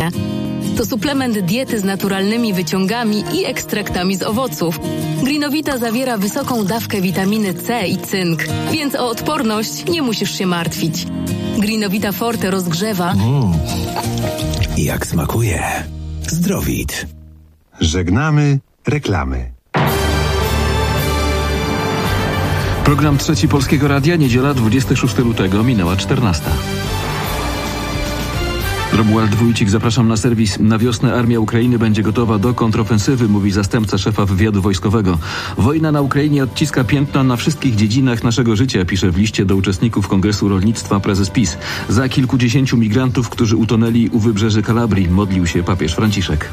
Grinowita. To suplement diety z naturalnymi wyciągami i ekstraktami z owoców. Grinowita zawiera wysoką dawkę witaminy C i cynk, więc o odporność nie musisz się martwić. Grinowita Forte rozgrzewa. Jak smakuje. Zdrowit. Żegnamy reklamy. Program Trzeci Polskiego Radia, niedziela 26 lutego, minęła 14. Romuald Wójcik, zapraszam na serwis. Na wiosnę armia Ukrainy będzie gotowa do kontrofensywy, mówi zastępca szefa wywiadu wojskowego. Wojna na Ukrainie odciska piętno na wszystkich dziedzinach naszego życia, pisze w liście do uczestników Kongresu Rolnictwa prezes PiS. Za kilkudziesięciu migrantów, którzy utonęli u wybrzeży Kalabrii, modlił się papież Franciszek.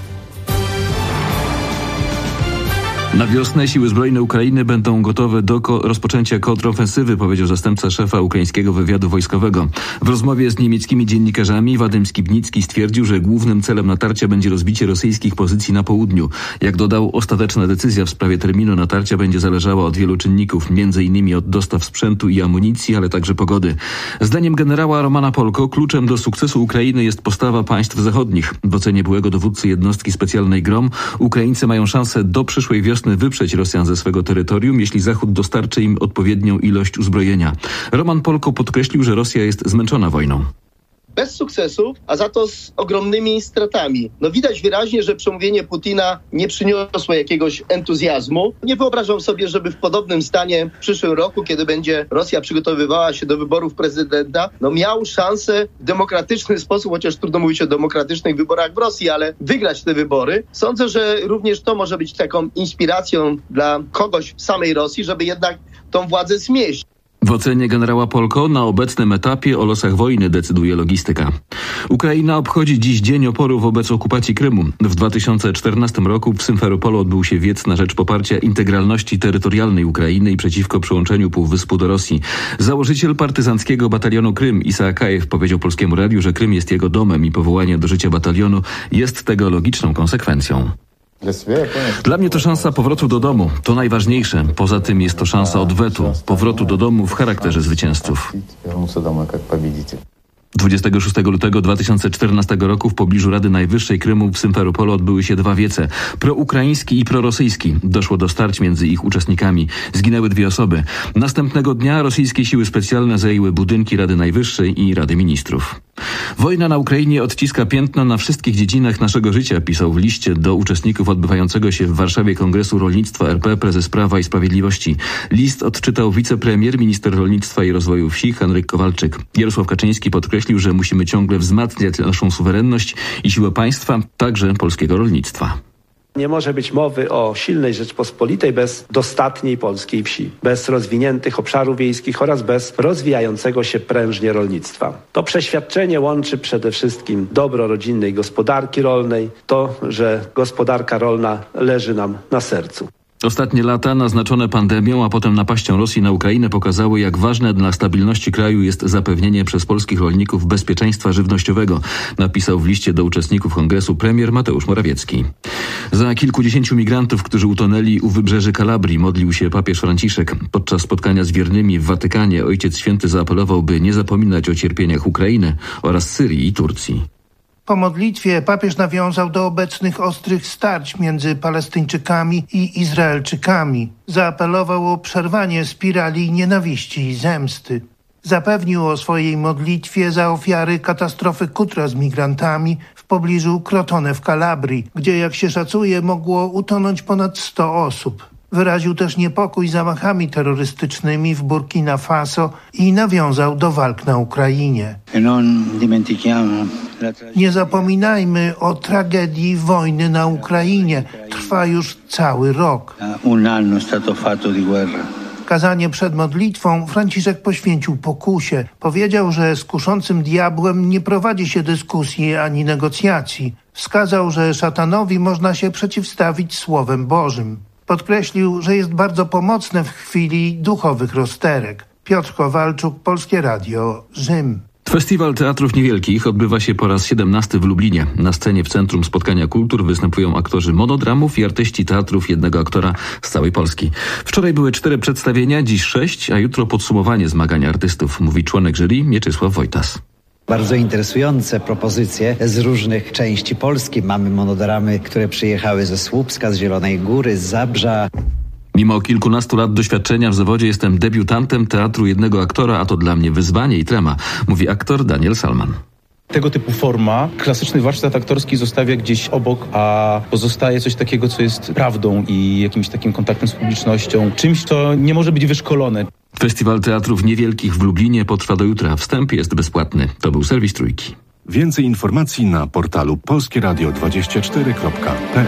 Na wiosnę siły zbrojne Ukrainy będą gotowe do rozpoczęcia kontrofensywy, powiedział zastępca szefa ukraińskiego wywiadu wojskowego. W rozmowie z niemieckimi dziennikarzami Wadym Skibnicki stwierdził, że głównym celem natarcia będzie rozbicie rosyjskich pozycji na południu. Jak dodał, ostateczna decyzja w sprawie terminu natarcia będzie zależała od wielu czynników, m.in. od dostaw sprzętu i amunicji, ale także pogody. Zdaniem generała Romana Polko kluczem do sukcesu Ukrainy jest postawa państw zachodnich. W ocenie byłego dowódcy jednostki specjalnej GROM Ukraińcy mają szansę do przyszłej wiosny wyprzeć Rosjan ze swego terytorium, jeśli Zachód dostarczy im odpowiednią ilość uzbrojenia. Roman Polko podkreślił, że Rosja jest zmęczona wojną. Bez sukcesów, a za to z ogromnymi stratami. Widać wyraźnie, że przemówienie Putina nie przyniosło jakiegoś entuzjazmu. Nie wyobrażam sobie, żeby w podobnym stanie w przyszłym roku, kiedy będzie Rosja przygotowywała się do wyborów prezydenta, miał szansę w demokratyczny sposób, chociaż trudno mówić o demokratycznych wyborach w Rosji, ale wygrać te wybory. Sądzę, że również to może być taką inspiracją dla kogoś w samej Rosji, żeby jednak tą władzę zmieść. W ocenie generała Polko na obecnym etapie o losach wojny decyduje logistyka. Ukraina obchodzi dziś Dzień Oporu wobec okupacji Krymu. W 2014 roku w Symferopolu odbył się wiec na rzecz poparcia integralności terytorialnej Ukrainy i przeciwko przyłączeniu półwyspu do Rosji. Założyciel partyzanckiego batalionu Krym Isa Akajew powiedział Polskiemu Radiu, że Krym jest jego domem i powołanie do życia batalionu jest tego logiczną konsekwencją. Dla mnie to szansa powrotu do domu. To najważniejsze. Poza tym jest to szansa odwetu. Powrotu do domu w charakterze zwycięzców. 26 lutego 2014 roku w pobliżu Rady Najwyższej Krymu w Symferopolu odbyły się dwa wiece. Proukraiński i prorosyjski. Doszło do starć między ich uczestnikami. Zginęły 2 osoby. Następnego dnia rosyjskie siły specjalne zajęły budynki Rady Najwyższej i Rady Ministrów. Wojna na Ukrainie odciska piętno na wszystkich dziedzinach naszego życia, pisał w liście do uczestników odbywającego się w Warszawie Kongresu Rolnictwa RP prezes Prawa i Sprawiedliwości. List odczytał wicepremier, minister rolnictwa i rozwoju wsi Henryk Kowalczyk. Jarosław Kaczyński podkreślił, że musimy ciągle wzmacniać naszą suwerenność i siłę państwa, także polskiego rolnictwa. Nie może być mowy o silnej Rzeczpospolitej bez dostatniej polskiej wsi, bez rozwiniętych obszarów wiejskich oraz bez rozwijającego się prężnie rolnictwa. To przeświadczenie łączy przede wszystkim dobro rodzinnej gospodarki rolnej, to, że gospodarka rolna leży nam na sercu. Ostatnie lata naznaczone pandemią, a potem napaścią Rosji na Ukrainę pokazały, jak ważne dla stabilności kraju jest zapewnienie przez polskich rolników bezpieczeństwa żywnościowego, napisał w liście do uczestników kongresu premier Mateusz Morawiecki. Za kilkudziesięciu migrantów, którzy utonęli u wybrzeży Kalabrii, modlił się papież Franciszek. Podczas spotkania z wiernymi w Watykanie Ojciec Święty zaapelował, by nie zapominać o cierpieniach Ukrainy oraz Syrii i Turcji. Po modlitwie papież nawiązał do obecnych ostrych starć między Palestyńczykami i Izraelczykami. Zaapelował o przerwanie spirali nienawiści i zemsty. Zapewnił o swojej modlitwie za ofiary katastrofy Kutra z migrantami w pobliżu Crotone w Kalabrii, gdzie, jak się szacuje, mogło utonąć ponad 100 osób. Wyraził też niepokój zamachami terrorystycznymi w Burkina Faso i nawiązał do walk na Ukrainie. Nie zapominajmy o tragedii wojny na Ukrainie. Trwa już cały rok. Kazanie przed modlitwą Franciszek poświęcił pokusie. Powiedział, że z kuszącym diabłem nie prowadzi się dyskusji ani negocjacji. Wskazał, że szatanowi można się przeciwstawić Słowem Bożym. Podkreślił, że jest bardzo pomocne w chwili duchowych rozterek. Piotr Kowalczuk, Polskie Radio, Rzym. Festiwal Teatrów Niewielkich odbywa się po raz 17 w Lublinie. Na scenie w Centrum Spotkania Kultur występują aktorzy monodramów i artyści teatrów jednego aktora z całej Polski. Wczoraj były 4 przedstawienia, dziś 6, a jutro podsumowanie zmagań artystów, mówi członek jury Mieczysław Wojtas. Bardzo interesujące propozycje z różnych części Polski. Mamy monodramy, które przyjechały ze Słupska, z Zielonej Góry, z Zabrza. Mimo kilkunastu lat doświadczenia w zawodzie jestem debiutantem teatru jednego aktora, a to dla mnie wyzwanie i trema, mówi aktor Daniel Salman. Tego typu forma, klasyczny warsztat aktorski zostawia gdzieś obok, a pozostaje coś takiego, co jest prawdą i jakimś takim kontaktem z publicznością, czymś, co nie może być wyszkolone. Festiwal Teatrów Niewielkich w Lublinie potrwa do jutra. Wstęp jest bezpłatny. To był serwis Trójki. Więcej informacji na portalu polskieradio24.pl.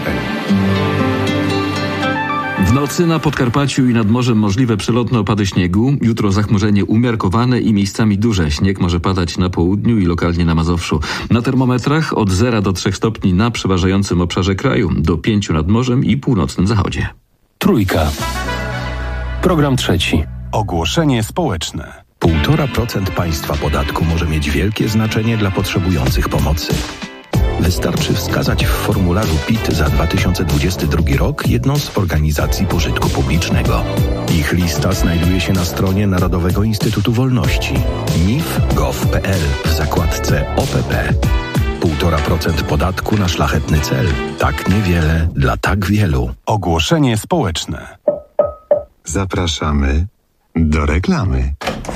W nocy na Podkarpaciu i nad morzem możliwe przelotne opady śniegu. Jutro zachmurzenie umiarkowane i miejscami duże. Śnieg może padać na południu i lokalnie na Mazowszu. Na termometrach od 0 do 3 stopni na przeważającym obszarze kraju, do 5 nad morzem i północnym zachodzie. Trójka. Program trzeci. Ogłoszenie społeczne. 1,5% państwa podatku może mieć wielkie znaczenie dla potrzebujących pomocy. Wystarczy wskazać w formularzu PIT za 2022 rok jedną z organizacji pożytku publicznego. Ich lista znajduje się na stronie Narodowego Instytutu Wolności nif.gov.pl w zakładce OPP. 1,5% podatku na szlachetny cel. Tak niewiele dla tak wielu. Ogłoszenie społeczne. Zapraszamy do reklamy.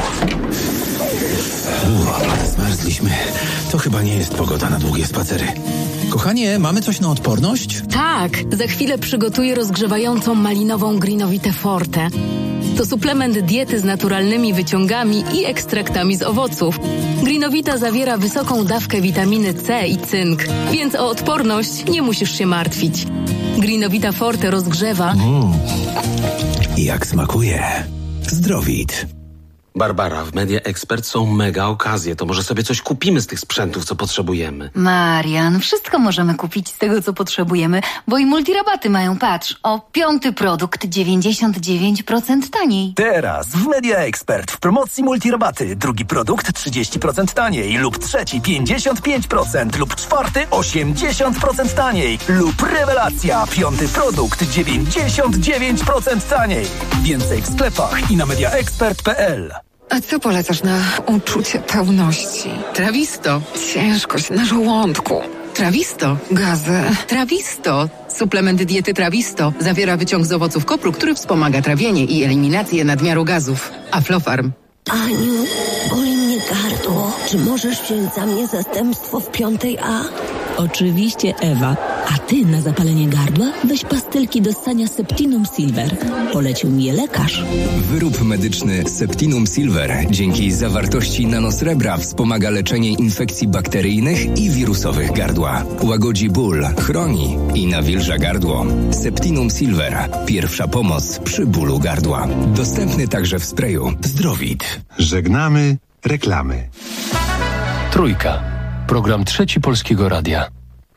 Zmarzliśmy. To chyba nie jest pogoda na długie spacery. Kochanie, mamy coś na odporność? Tak, za chwilę przygotuję rozgrzewającą malinową Greenovitę Forte. To suplement diety z naturalnymi wyciągami i ekstraktami z owoców. Greenovita zawiera wysoką dawkę witaminy C i cynk, więc o odporność nie musisz się martwić. Greenovita Forte rozgrzewa. Jak smakuje. Zdrowit. Barbara, w Media Expert są mega okazje. To może sobie coś kupimy z tych sprzętów, co potrzebujemy. Marian, wszystko możemy kupić z tego, co potrzebujemy, bo i multirabaty mają, patrz, o 5. produkt 99% taniej. Teraz w Media Expert w promocji multirabaty. 2. produkt 30% taniej lub 3. 55% lub 4. 80% taniej lub rewelacja 5. produkt 99% taniej. Więcej w sklepach i na mediaexpert.pl. A co polecasz na uczucie pełności? Trawisto. Ciężkość na żołądku. Trawisto. Gazy. Trawisto. Suplement diety Trawisto zawiera wyciąg z owoców kopru, który wspomaga trawienie i eliminację nadmiaru gazów. Aflofarm. Aniu, boli mnie gardło. Czy możesz wziąć za mnie zastępstwo w 5A? Oczywiście, Ewa. A ty na zapalenie gardła weź pastylki do ssania Septinum Silver. Polecił mi je lekarz. Wyrób medyczny Septinum Silver dzięki zawartości nanosrebra wspomaga leczenie infekcji bakteryjnych i wirusowych gardła. Łagodzi ból, chroni i nawilża gardło. Septinum Silver. Pierwsza pomoc przy bólu gardła. Dostępny także w sprayu. Zdrowit. Żegnamy reklamy. Trójka. Program trzeci Polskiego Radia.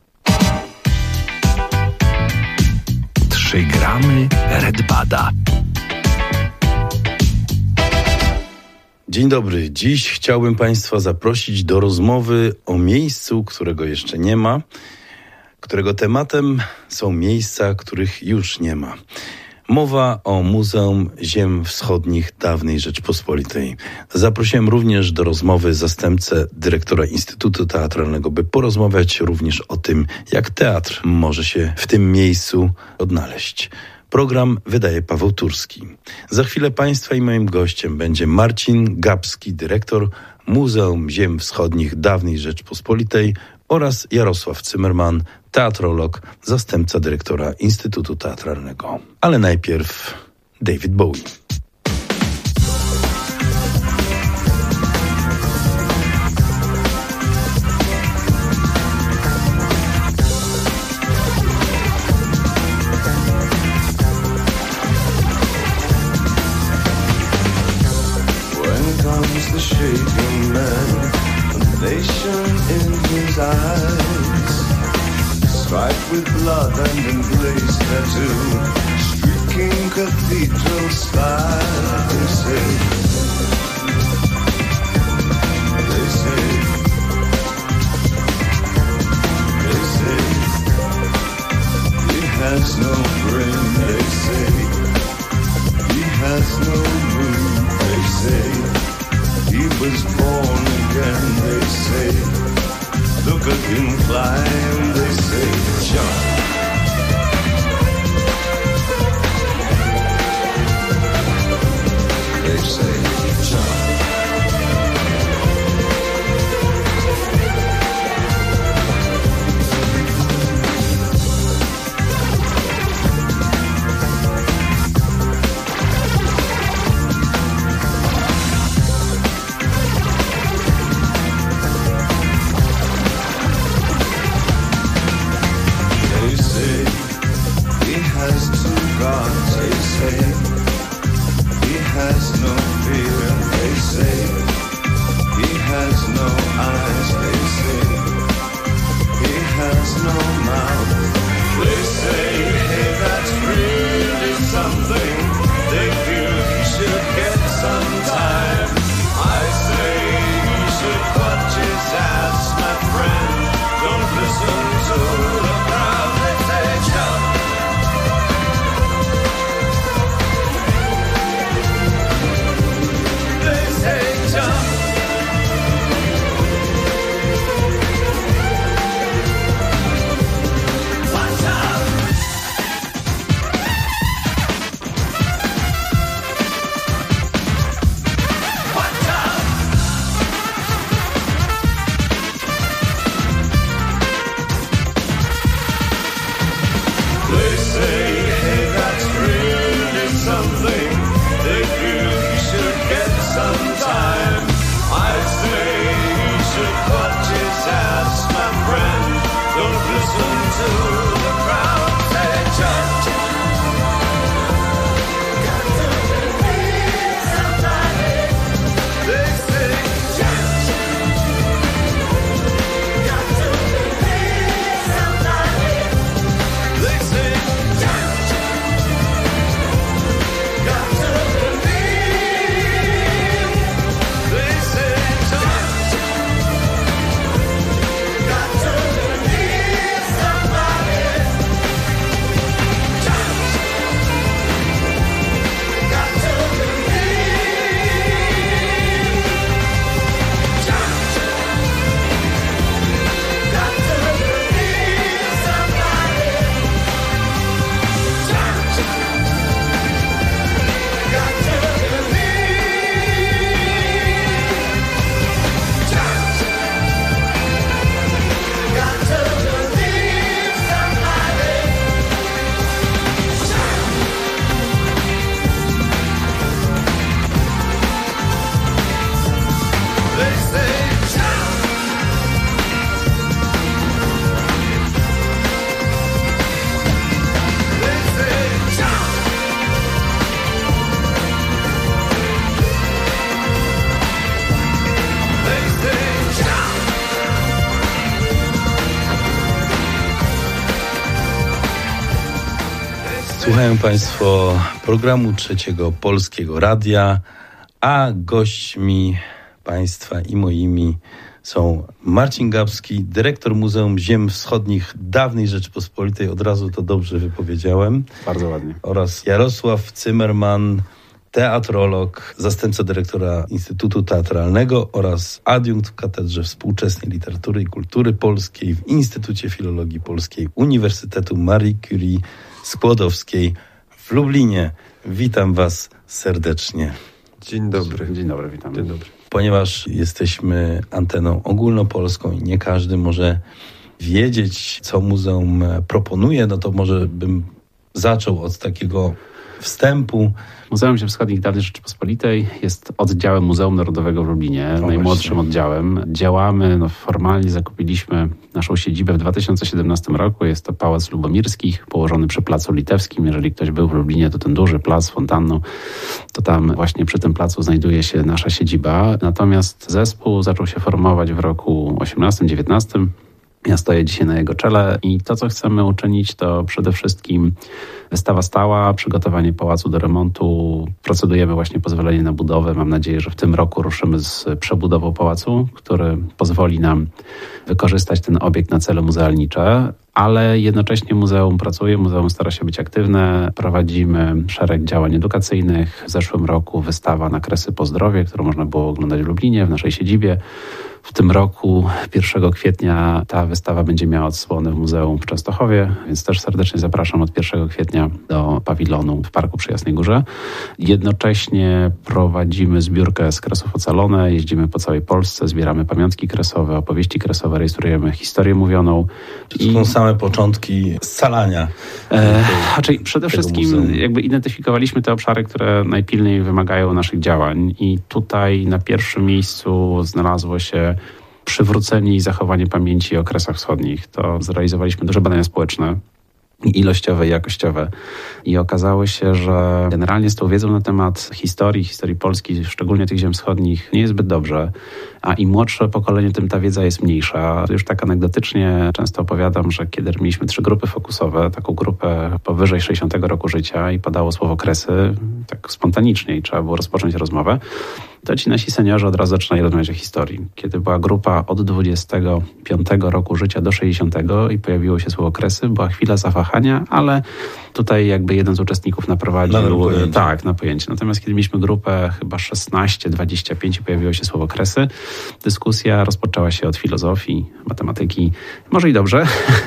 3 gramy Red Bada. Dzień dobry. Dziś chciałbym Państwa zaprosić do rozmowy o miejscu, którego jeszcze nie ma, którego tematem są miejsca, których już nie ma. Mowa o Muzeum Ziem Wschodnich Dawnej Rzeczpospolitej. Zaprosiłem również do rozmowy zastępcę dyrektora Instytutu Teatralnego, by porozmawiać również o tym, jak teatr może się w tym miejscu odnaleźć. Program wydaje Paweł Turski. Za chwilę Państwa i moim gościem będzie Marcin Gapski, dyrektor Muzeum Ziem Wschodnich Dawnej Rzeczpospolitej, oraz Jarosław Zimmerman, teatrolog, zastępca dyrektora Instytutu Teatralnego. Ale najpierw David Bowie. When comes the shaking man, a nation in his eyes, striped with blood and emblazed tattoo, streaking cathedral spire. They say, they say, they say, he has no brain. They say, he has no mood. They say, he was born again. They say, sucker can climb. They say jump. They say jump. Słuchają Państwo programu Trzeciego Polskiego Radia, a gośćmi Państwa i moimi są Marcin Gawski, dyrektor Muzeum Ziem Wschodnich Dawnej Rzeczypospolitej, od razu to dobrze wypowiedziałem. Bardzo ładnie. Oraz Jarosław Zimmerman, teatrolog, zastępca dyrektora Instytutu Teatralnego oraz adiunkt w Katedrze Współczesnej Literatury i Kultury Polskiej w Instytucie Filologii Polskiej Uniwersytetu Marii Curie Skłodowskiej w Lublinie. Witam Was serdecznie. Dzień dobry. Dzień dobry, witam. Dzień dobry. Ponieważ jesteśmy anteną ogólnopolską i nie każdy może wiedzieć, co muzeum proponuje, no to może bym zaczął od takiego wstępu. Muzeum Ziem Wschodnich Dawnej Rzeczypospolitej jest oddziałem Muzeum Narodowego w Lublinie, najmłodszym oddziałem. Działamy, formalnie zakupiliśmy naszą siedzibę w 2017 roku. Jest to Pałac Lubomirskich, położony przy Placu Litewskim. Jeżeli ktoś był w Lublinie, to ten duży plac z fontanną, to tam właśnie przy tym placu znajduje się nasza siedziba. Natomiast zespół zaczął się formować w roku 18-19. Ja stoję dzisiaj na jego czele i to, co chcemy uczynić, to przede wszystkim wystawa stała, przygotowanie pałacu do remontu. Procedujemy właśnie pozwolenie na budowę. Mam nadzieję, że w tym roku ruszymy z przebudową pałacu, który pozwoli nam wykorzystać ten obiekt na cele muzealnicze. ale jednocześnie muzeum pracuje, muzeum stara się być aktywne, prowadzimy szereg działań edukacyjnych. W zeszłym roku wystawa na Kresy po zdrowie, którą można było oglądać w Lublinie, w naszej siedzibie. W tym roku, 1 kwietnia, ta wystawa będzie miała odsłonę w Muzeum w Częstochowie, więc też serdecznie zapraszam od 1 kwietnia do pawilonu w Parku przy Jasnej Górze. Jednocześnie prowadzimy zbiórkę z Kresów Ocalone, jeździmy po całej Polsce, zbieramy pamiątki kresowe, opowieści kresowe, rejestrujemy historię mówioną. To są same początki scalania. Czyli przede wszystkim jakby identyfikowaliśmy te obszary, które najpilniej wymagają naszych działań i tutaj na pierwszym miejscu znalazło się przywrócenie i zachowanie pamięci o Kresach Wschodnich. To zrealizowaliśmy duże badania społeczne, ilościowe i jakościowe. I okazało się, że generalnie z tą wiedzą na temat historii Polski, szczególnie tych ziem wschodnich, nie jest zbyt dobrze. A im młodsze pokolenie, tym ta wiedza jest mniejsza. Już tak anegdotycznie często opowiadam, że kiedy mieliśmy 3 grupy fokusowe, taką grupę powyżej 60 roku życia i padało słowo Kresy, tak spontanicznie i trzeba było rozpocząć rozmowę, to ci nasi seniorzy od razu zaczynali rozmawiać o historii. Kiedy była grupa od 25 roku życia do 60 i pojawiło się słowo Kresy, była chwila zawahania, ale tutaj jakby jeden z uczestników naprowadził na pojęcie. Natomiast kiedy mieliśmy grupę chyba 16-25 i pojawiło się słowo Kresy, dyskusja rozpoczęła się od filozofii, matematyki. Może i dobrze,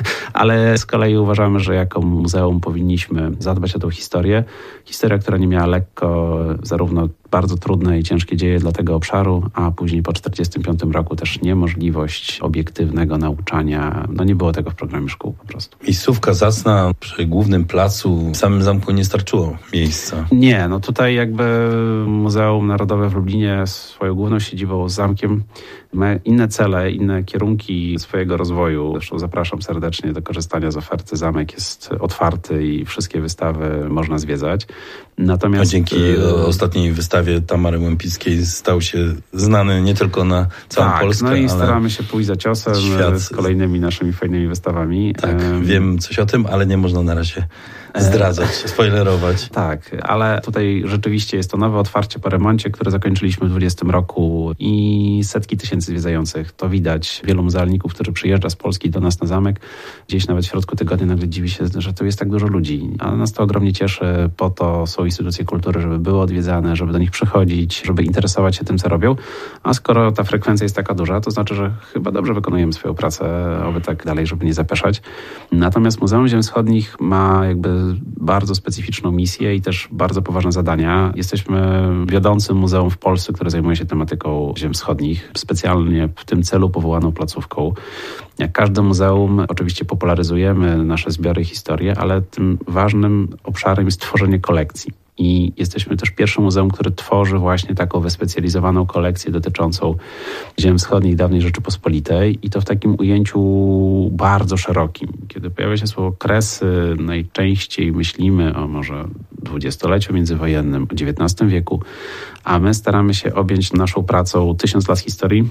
ale z kolei uważamy, że jako muzeum powinniśmy zadbać o tą historię. Historia, która nie miała lekko, zarówno bardzo trudne i ciężkie dzieje dla tego obszaru, a później po 1945 roku też niemożliwość obiektywnego nauczania. Nie było tego w programie szkół po prostu. Miejscówka zacna przy głównym placu, w samym zamku nie starczyło miejsca. Nie, tutaj jakby Muzeum Narodowe w Lublinie swoją główną siedzibą z zamkiem ma inne cele, inne kierunki swojego rozwoju. Zresztą zapraszam serdecznie do korzystania z oferty. Zamek jest otwarty i wszystkie wystawy można zwiedzać. Natomiast dzięki ostatniej wystawie Tamary Łępickiej stał się znany nie tylko na całą Polskę, i staramy się pójść za ciosem z kolejnymi naszymi fajnymi wystawami. Wiem coś o tym, ale nie można na razie zdradzać, spoilerować. Tak, ale tutaj rzeczywiście jest to nowe otwarcie po remoncie, które zakończyliśmy w 2020 roku i setki tysięcy zwiedzających. To widać. Wielu muzealników, którzy przyjeżdża z Polski do nas na zamek, gdzieś nawet w środku tygodnia nagle dziwi się, że tu jest tak dużo ludzi. Ale nas to ogromnie cieszy. Po to są instytucje kultury, żeby były odwiedzane, żeby do nich przychodzić, żeby interesować się tym, co robią. A skoro ta frekwencja jest taka duża, to znaczy, że chyba dobrze wykonujemy swoją pracę, oby tak dalej, żeby nie zapeszać. Natomiast Muzeum Ziem Wschodnich ma jakby bardzo specyficzną misję i też bardzo poważne zadania. Jesteśmy wiodącym muzeum w Polsce, które zajmuje się tematyką ziem wschodnich, specjalnie w tym celu powołaną placówką. Jak każde muzeum, oczywiście popularyzujemy nasze zbiory i historię, ale tym ważnym obszarem jest tworzenie kolekcji. I jesteśmy też pierwszym muzeum, które tworzy właśnie taką wyspecjalizowaną kolekcję dotyczącą ziem wschodnich dawnej Rzeczypospolitej i to w takim ujęciu bardzo szerokim. Kiedy pojawia się słowo Kresy, najczęściej myślimy o może dwudziestoleciu międzywojennym, o XIX wieku, a my staramy się objąć naszą pracą 1000 lat historii.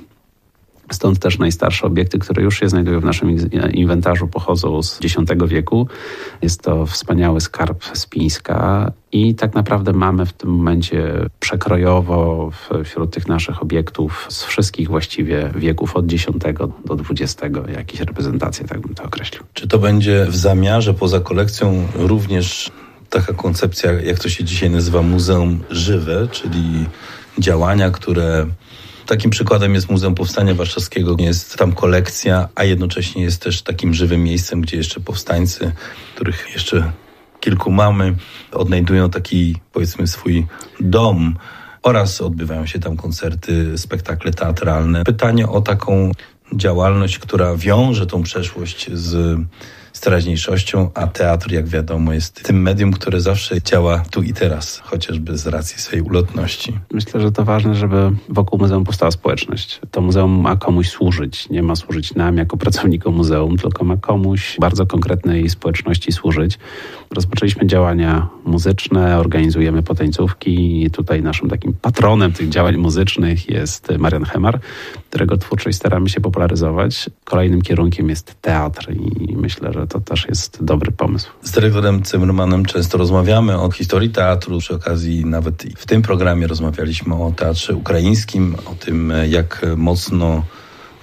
Stąd też najstarsze obiekty, które już się znajdują w naszym inwentarzu, pochodzą z X wieku. Jest to wspaniały skarb z Pińska i tak naprawdę mamy w tym momencie przekrojowo wśród tych naszych obiektów z wszystkich właściwie wieków od X do XX jakieś reprezentacje, tak bym to określił. Czy to będzie w zamiarze poza kolekcją również taka koncepcja, jak to się dzisiaj nazywa, muzeum żywe, czyli działania, które... Takim przykładem jest Muzeum Powstania Warszawskiego. Jest tam kolekcja, a jednocześnie jest też takim żywym miejscem, gdzie jeszcze powstańcy, których jeszcze kilku mamy, odnajdują taki, powiedzmy, swój dom oraz odbywają się tam koncerty, spektakle teatralne. Pytanie o taką działalność, która wiąże tą przeszłość z teraźniejszością, a teatr, jak wiadomo, jest tym medium, które zawsze działa tu i teraz, chociażby z racji swojej ulotności. Myślę, że to ważne, żeby wokół muzeum powstała społeczność. To muzeum ma komuś służyć. Nie ma służyć nam jako pracownikom muzeum, tylko ma komuś bardzo konkretnej społeczności służyć. Rozpoczęliśmy działania muzyczne, organizujemy potańcówki i tutaj naszym takim patronem tych działań muzycznych jest Marian Hemar, którego twórczość staramy się popularyzować. Kolejnym kierunkiem jest teatr i myślę, że to też jest dobry pomysł. Z dyrektorem Zimmermanem często rozmawiamy o historii teatru. Przy okazji nawet w tym programie rozmawialiśmy o teatrze ukraińskim, o tym, jak mocno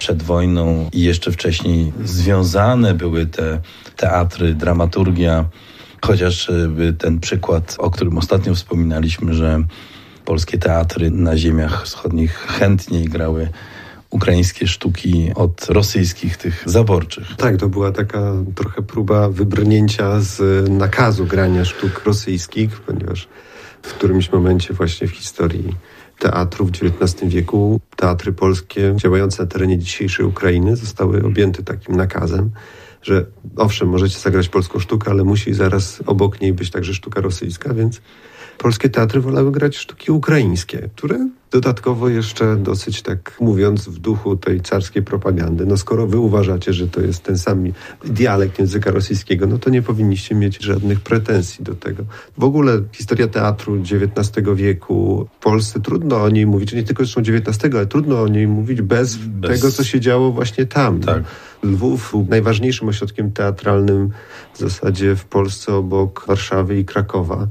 przed wojną i jeszcze wcześniej związane były te teatry, dramaturgia, chociażby ten przykład, o którym ostatnio wspominaliśmy, że polskie teatry na ziemiach wschodnich chętniej grały ukraińskie sztuki od rosyjskich, tych zaborczych. Tak, to była taka trochę próba wybrnięcia z nakazu grania sztuk rosyjskich, ponieważ w którymś momencie właśnie w historii teatru w XIX wieku teatry polskie działające na terenie dzisiejszej Ukrainy zostały objęte takim nakazem, że owszem, możecie zagrać polską sztukę, ale musi zaraz obok niej być także sztuka rosyjska, więc polskie teatry wolały grać sztuki ukraińskie, które dodatkowo jeszcze dosyć, tak mówiąc, w duchu tej carskiej propagandy. No skoro wy uważacie, że to jest ten sam dialekt języka rosyjskiego, no to nie powinniście mieć żadnych pretensji do tego. W ogóle historia teatru XIX wieku w Polsce, trudno o niej mówić, nie tylko zresztą XIX, ale trudno o niej mówić bez tego, co się działo właśnie tam. Tak. Lwów był najważniejszym ośrodkiem teatralnym w zasadzie w Polsce obok Warszawy i Krakowa.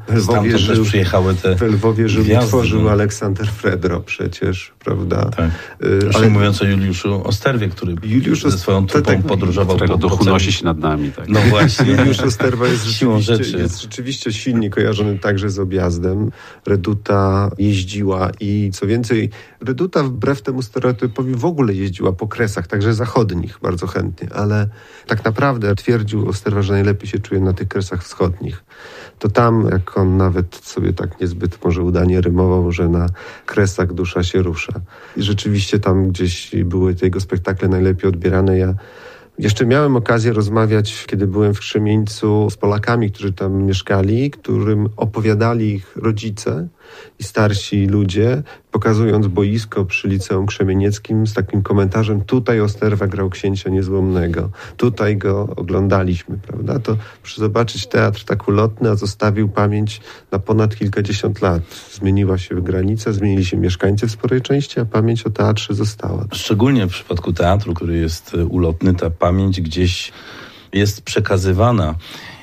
W Lwowie żył i tworzył Aleksander Fredro przecież, prawda? Tak. Ale mówiąc o Juliuszu Osterwie, który ze swoją trupą podróżował. Którego duchu nosi się nad nami. Tak. No właśnie. Juliusz Osterwa jest rzeczywiście silnie kojarzony także z objazdem. Reduta jeździła i co więcej, Reduta wbrew temu stereotypowi w ogóle jeździła po kresach, także zachodnich bardzo chętnie, ale tak naprawdę twierdził Osterwa, że najlepiej się czuje na tych kresach wschodnich. To tam, jak on nawet sobie tak niezbyt może udanie rymował, że na kresach dusza się rusza. I rzeczywiście tam gdzieś były te jego spektakle najlepiej odbierane. Ja jeszcze miałem okazję rozmawiać, kiedy byłem w Krzemieńcu, z Polakami, którzy tam mieszkali, którym opowiadali ich rodzice i starsi ludzie, pokazując boisko przy Liceum Krzemienieckim z takim komentarzem: tutaj Osterwa grał księcia niezłomnego, tutaj go oglądaliśmy, prawda? To proszę zobaczyć, teatr tak ulotny, a zostawił pamięć na ponad kilkadziesiąt lat. Zmieniła się granica, zmienili się mieszkańcy w sporej części, a pamięć o teatrze została. Szczególnie w przypadku teatru, który jest ulotny, ta pamięć gdzieś jest przekazywana.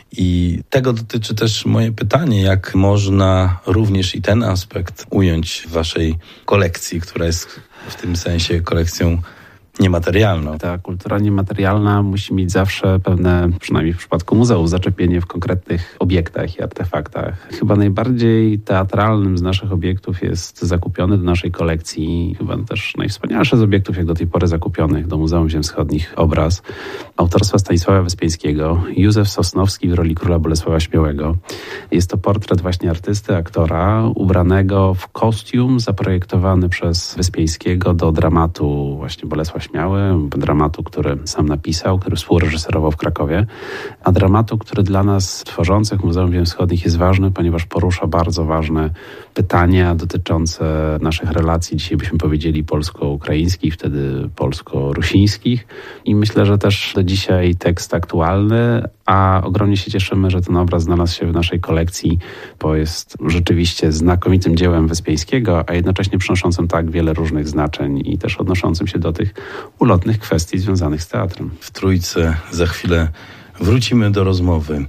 I tego dotyczy też moje pytanie, jak można również i ten aspekt ująć w waszej kolekcji, która jest w tym sensie kolekcją niematerialną. Ta kultura niematerialna musi mieć zawsze pewne, przynajmniej w przypadku muzeów, zaczepienie w konkretnych obiektach i artefaktach. Chyba najbardziej teatralnym z naszych obiektów jest zakupiony do naszej kolekcji, chyba też najwspanialszy z obiektów, jak do tej pory zakupionych do Muzeum Ziem Wschodnich, obraz autorstwa Stanisława Wyspiańskiego, Józef Sosnowski w roli króla Bolesława Śmiałego. Jest to portret właśnie artysty, aktora, ubranego w kostium zaprojektowany przez Wyspiańskiego do dramatu właśnie Bolesław Śmiały, dramatu, który sam napisał, który współreżyserował w Krakowie, a dramatu, który dla nas tworzących Muzeum Ziem Wschodnich jest ważny, ponieważ porusza bardzo ważne pytania dotyczące naszych relacji, dzisiaj byśmy powiedzieli polsko-ukraińskich, wtedy polsko-rusińskich, i myślę, że też do dzisiaj tekst aktualny, a ogromnie się cieszymy, że ten obraz znalazł się w naszej kolekcji, bo jest rzeczywiście znakomitym dziełem Wyspiańskiego, a jednocześnie przynoszącym tak wiele różnych znaczeń i też odnoszącym się do tych ulotnych kwestii związanych z teatrem. W Trójce za chwilę wrócimy do rozmowy.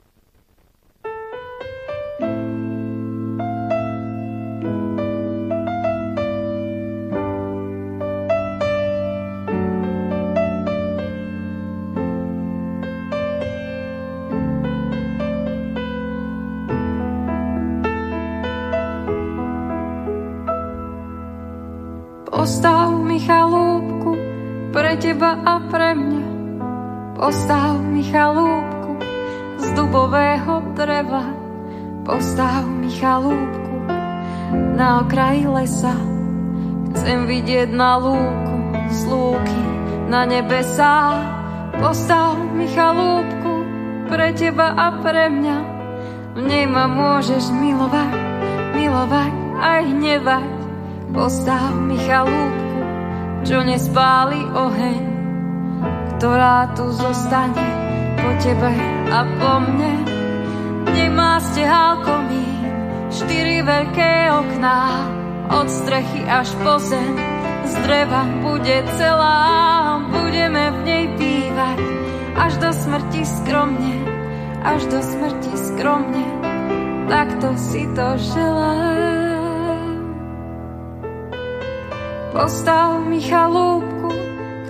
Postav mi chalúbku pre teba a pre mňa. Postav mi chalúbku z dubového dreva. Postav mi chalúbku na okraji lesa. Chcem vidieť na lúku z lúky na nebesá. Postav mi chalúbku pre teba a pre mňa. V nej ma môžeš milovať, milovať aj hnevať. Postav mi chalúbku, čo nespáli oheň, ktorá tu zostane po tebe a po mne. Nemá stehál komín, 4 veľké okná, od strechy až po zem, z dreva bude celá, budeme v nej bývať, až do smrti skromne, až do smrti skromne, takto si to želám. Postav mi chalúbku,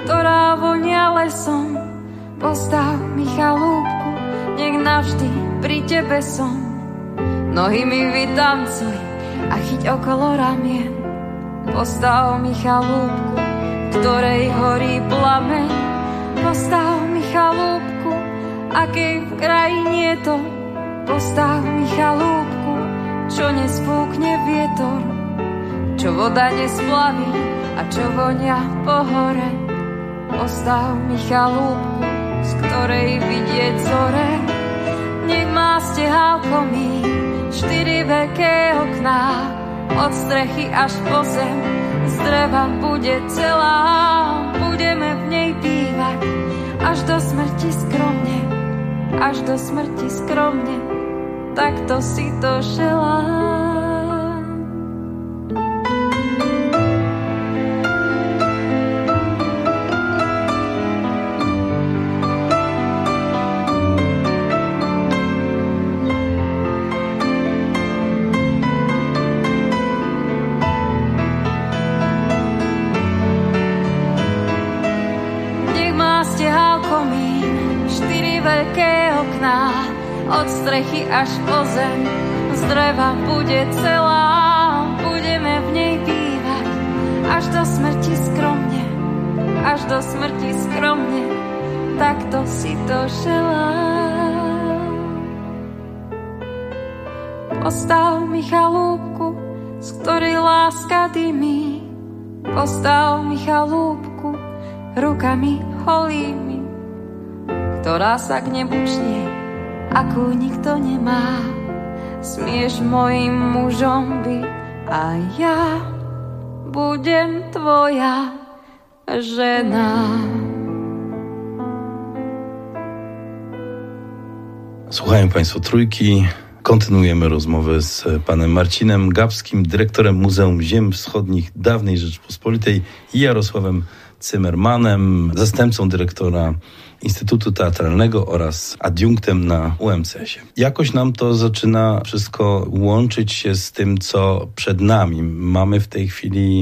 ktorá vonia lesom. Postav mi chalúbku, nech navždy pri tebe som. Nohy mi vytancuj a chyť okolo ramien. Postav mi chalúbku, ktorej horí plameň. Postav mi chalúbku, akej v krajine to. Postav mi chalúbku, čo nespúkne vietor, čo voda nesplaví a čo vonia po hore. Postav mi chalúbku, z ktorej vidieť zore. Nech má stehál komín, 4 veľké okná, od strechy až po zem. Z dreva bude celá, budeme v nej bývať, až do smrti skromne, až do smrti skromne, takto si to želám. Od strechy až po zem, z dreva bude celá, budeme v nej bývať, až do smrti skromne, až do smrti skromne, takto si to želám. Postav mi chalúbku, z ktorej láska dymí, postav mi chalúbku, rukami holými, ktorá sa k nebu čnie, akú nikto nemá. Smieš mojim mužom byť a ja budem tvoja žena. Słuchają Państwo Trójki. Kontynuujemy rozmowę z panem Marcinem Gawskim, dyrektorem Muzeum Ziem Wschodnich Dawnej Rzeczypospolitej, i Jarosławem Zimmermanem, zastępcą dyrektora Instytutu Teatralnego oraz adiunktem na UMCS-ie. Jakoś nam to zaczyna wszystko łączyć się z tym, co przed nami. Mamy w tej chwili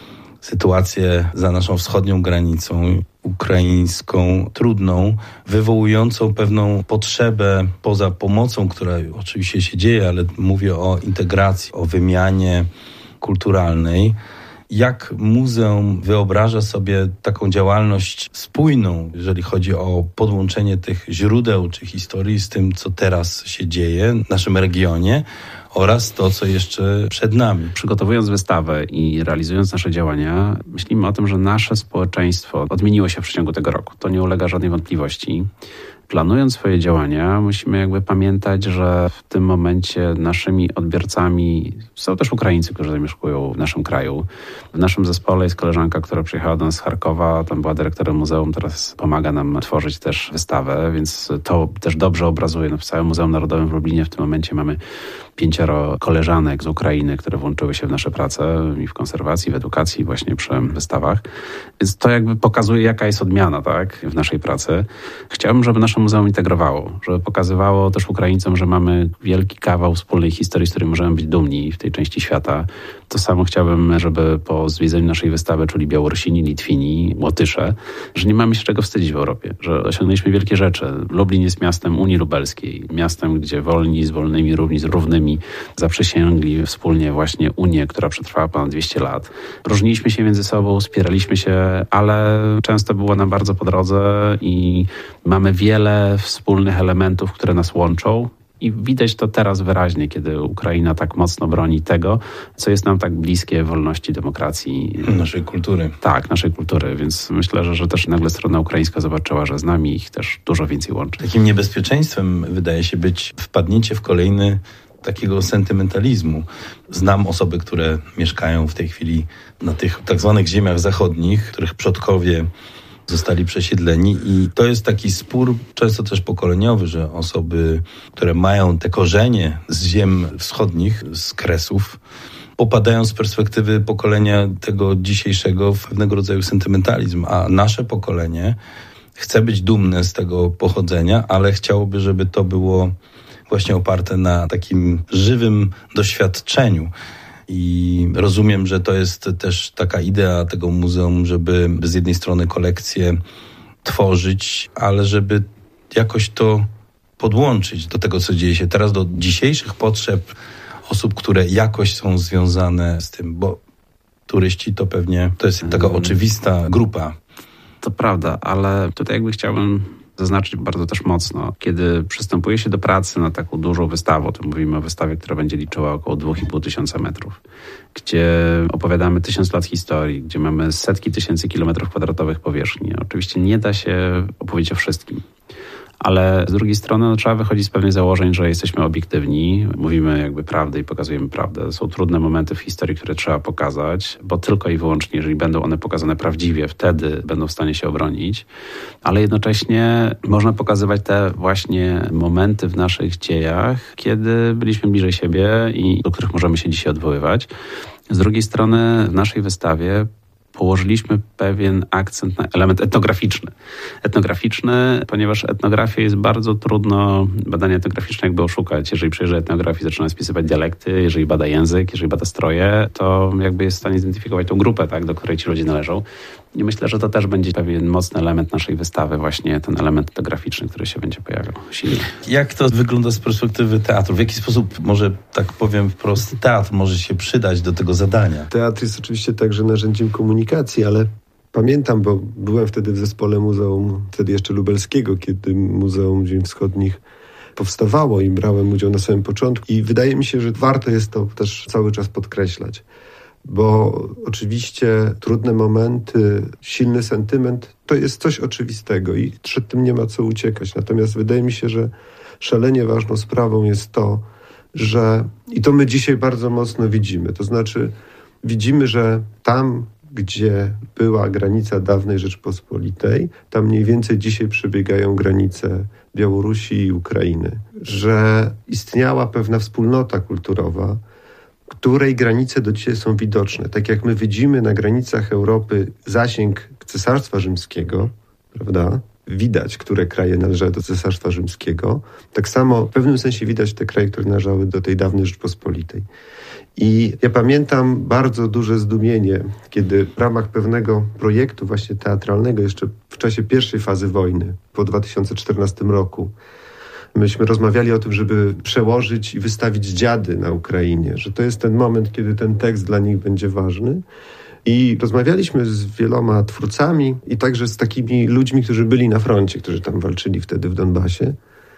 sytuację za naszą wschodnią granicą ukraińską, trudną, wywołującą pewną potrzebę poza pomocą, która oczywiście się dzieje, ale mówię o integracji, o wymianie kulturalnej. Jak muzeum wyobraża sobie taką działalność spójną, jeżeli chodzi o podłączenie tych źródeł czy historii z tym, co teraz się dzieje w naszym regionie oraz to, co jeszcze przed nami? Przygotowując wystawę i realizując nasze działania, myślimy o tym, że nasze społeczeństwo odmieniło się w przeciągu tego roku. To nie ulega żadnej wątpliwości. Planując swoje działania, musimy jakby pamiętać, że w tym momencie naszymi odbiorcami są też Ukraińcy, którzy zamieszkują w naszym kraju. W naszym zespole jest koleżanka, która przyjechała do nas z Charkowa, tam była dyrektorem muzeum, teraz pomaga nam tworzyć też wystawę, więc to też dobrze obrazuje. No, w całym Muzeum Narodowym w Lublinie w tym momencie mamy 5 koleżanek z Ukrainy, które włączyły się w nasze prace i w konserwacji, w edukacji, właśnie przy wystawach. Więc to jakby pokazuje, jaka jest odmiana, tak, w naszej pracy. Chciałbym, żeby nasze muzeum integrowało, żeby pokazywało też Ukraińcom, że mamy wielki kawał wspólnej historii, z której możemy być dumni w tej części świata. To samo chciałbym, żeby po zwiedzeniu naszej wystawy czuli Białorusini, Litwini, Łotysze, że nie mamy się czego wstydzić w Europie, że osiągnęliśmy wielkie rzeczy. Lublin jest miastem Unii Lubelskiej, miastem, gdzie wolni z wolnymi, równi z równymi zaprzysięgli wspólnie właśnie Unię, która przetrwała ponad 200 lat. Różniliśmy się między sobą, wspieraliśmy się, ale często było nam bardzo po drodze i mamy wiele wspólnych elementów, które nas łączą. I widać to teraz wyraźnie, kiedy Ukraina tak mocno broni tego, co jest nam tak bliskie, wolności, demokracji. Naszej kultury. Tak, naszej kultury. Więc myślę, że też nagle strona ukraińska zobaczyła, że z nami ich też dużo więcej łączy. Takim niebezpieczeństwem wydaje się być wpadnięcie w kolejny takiego sentymentalizmu. Znam osoby, które mieszkają w tej chwili na tych tak zwanych ziemiach zachodnich, których przodkowie zostali przesiedleni, i to jest taki spór często też pokoleniowy, że osoby, które mają te korzenie z ziem wschodnich, z Kresów, popadają z perspektywy pokolenia tego dzisiejszego w pewnego rodzaju sentymentalizm, a nasze pokolenie chce być dumne z tego pochodzenia, ale chciałoby, żeby to było właśnie oparte na takim żywym doświadczeniu. I rozumiem, że to jest też taka idea tego muzeum, żeby z jednej strony kolekcję tworzyć, ale żeby jakoś to podłączyć do tego, co dzieje się teraz, do dzisiejszych potrzeb osób, które jakoś są związane z tym, bo turyści to pewnie to jest taka oczywista grupa. To prawda, ale tutaj jakby chciałbym zaznaczyć bardzo też mocno, kiedy przystępuje się do pracy na taką dużą wystawę, o tym mówimy o wystawie, która będzie liczyła około 2500 metrów, gdzie opowiadamy 1000 lat historii, gdzie mamy setki tysięcy kilometrów kwadratowych powierzchni. Oczywiście nie da się opowiedzieć o wszystkim. Ale z drugiej strony trzeba wychodzić z pewnych założeń, że jesteśmy obiektywni, mówimy jakby prawdę i pokazujemy prawdę. Są trudne momenty w historii, które trzeba pokazać, bo tylko i wyłącznie, jeżeli będą one pokazane prawdziwie, wtedy będą w stanie się obronić. Ale jednocześnie można pokazywać te właśnie momenty w naszych dziejach, kiedy byliśmy bliżej siebie i do których możemy się dzisiaj odwoływać. Z drugiej strony w naszej wystawie położyliśmy pewien akcent na element etnograficzny. Etnograficzny, ponieważ etnografia jest bardzo trudno, badanie etnograficzne jakby oszukać. Jeżeli przyjeżdża etnograf i zaczyna spisywać dialekty, jeżeli bada język, jeżeli bada stroje, to jakby jest w stanie zidentyfikować tą grupę, tak, do której ci ludzie należą. I myślę, że to też będzie pewien mocny element naszej wystawy, właśnie ten element etnograficzny, który się będzie pojawiał silnie. Jak to wygląda z perspektywy teatru? W jaki sposób, może tak powiem wprost, teatr może się przydać do tego zadania? Teatr jest oczywiście także narzędziem komunikacji, ale pamiętam, bo byłem wtedy w zespole muzeum, wtedy jeszcze lubelskiego, kiedy Muzeum Ziem Wschodnich powstawało i brałem udział na samym początku. I wydaje mi się, że warto jest to też cały czas podkreślać. Bo oczywiście trudne momenty, silny sentyment to jest coś oczywistego i przed tym nie ma co uciekać. Natomiast wydaje mi się, że szalenie ważną sprawą jest to, że i to my dzisiaj bardzo mocno widzimy. To znaczy widzimy, że tam, gdzie była granica dawnej Rzeczpospolitej, tam mniej więcej dzisiaj przebiegają granice Białorusi i Ukrainy. Że istniała pewna wspólnota kulturowa, której granice do dzisiaj są widoczne. Tak jak my widzimy na granicach Europy zasięg Cesarstwa Rzymskiego, prawda? Widać, które kraje należały do Cesarstwa Rzymskiego. Tak samo w pewnym sensie widać te kraje, które należały do tej dawnej Rzeczpospolitej. I ja pamiętam bardzo duże zdumienie, kiedy w ramach pewnego projektu właśnie teatralnego, jeszcze w czasie pierwszej fazy wojny, po 2014 roku, myśmy rozmawiali o tym, żeby przełożyć i wystawić Dziady na Ukrainie, że to jest ten moment, kiedy ten tekst dla nich będzie ważny. I rozmawialiśmy z wieloma twórcami i także z takimi ludźmi, którzy byli na froncie, którzy tam walczyli wtedy w Donbasie.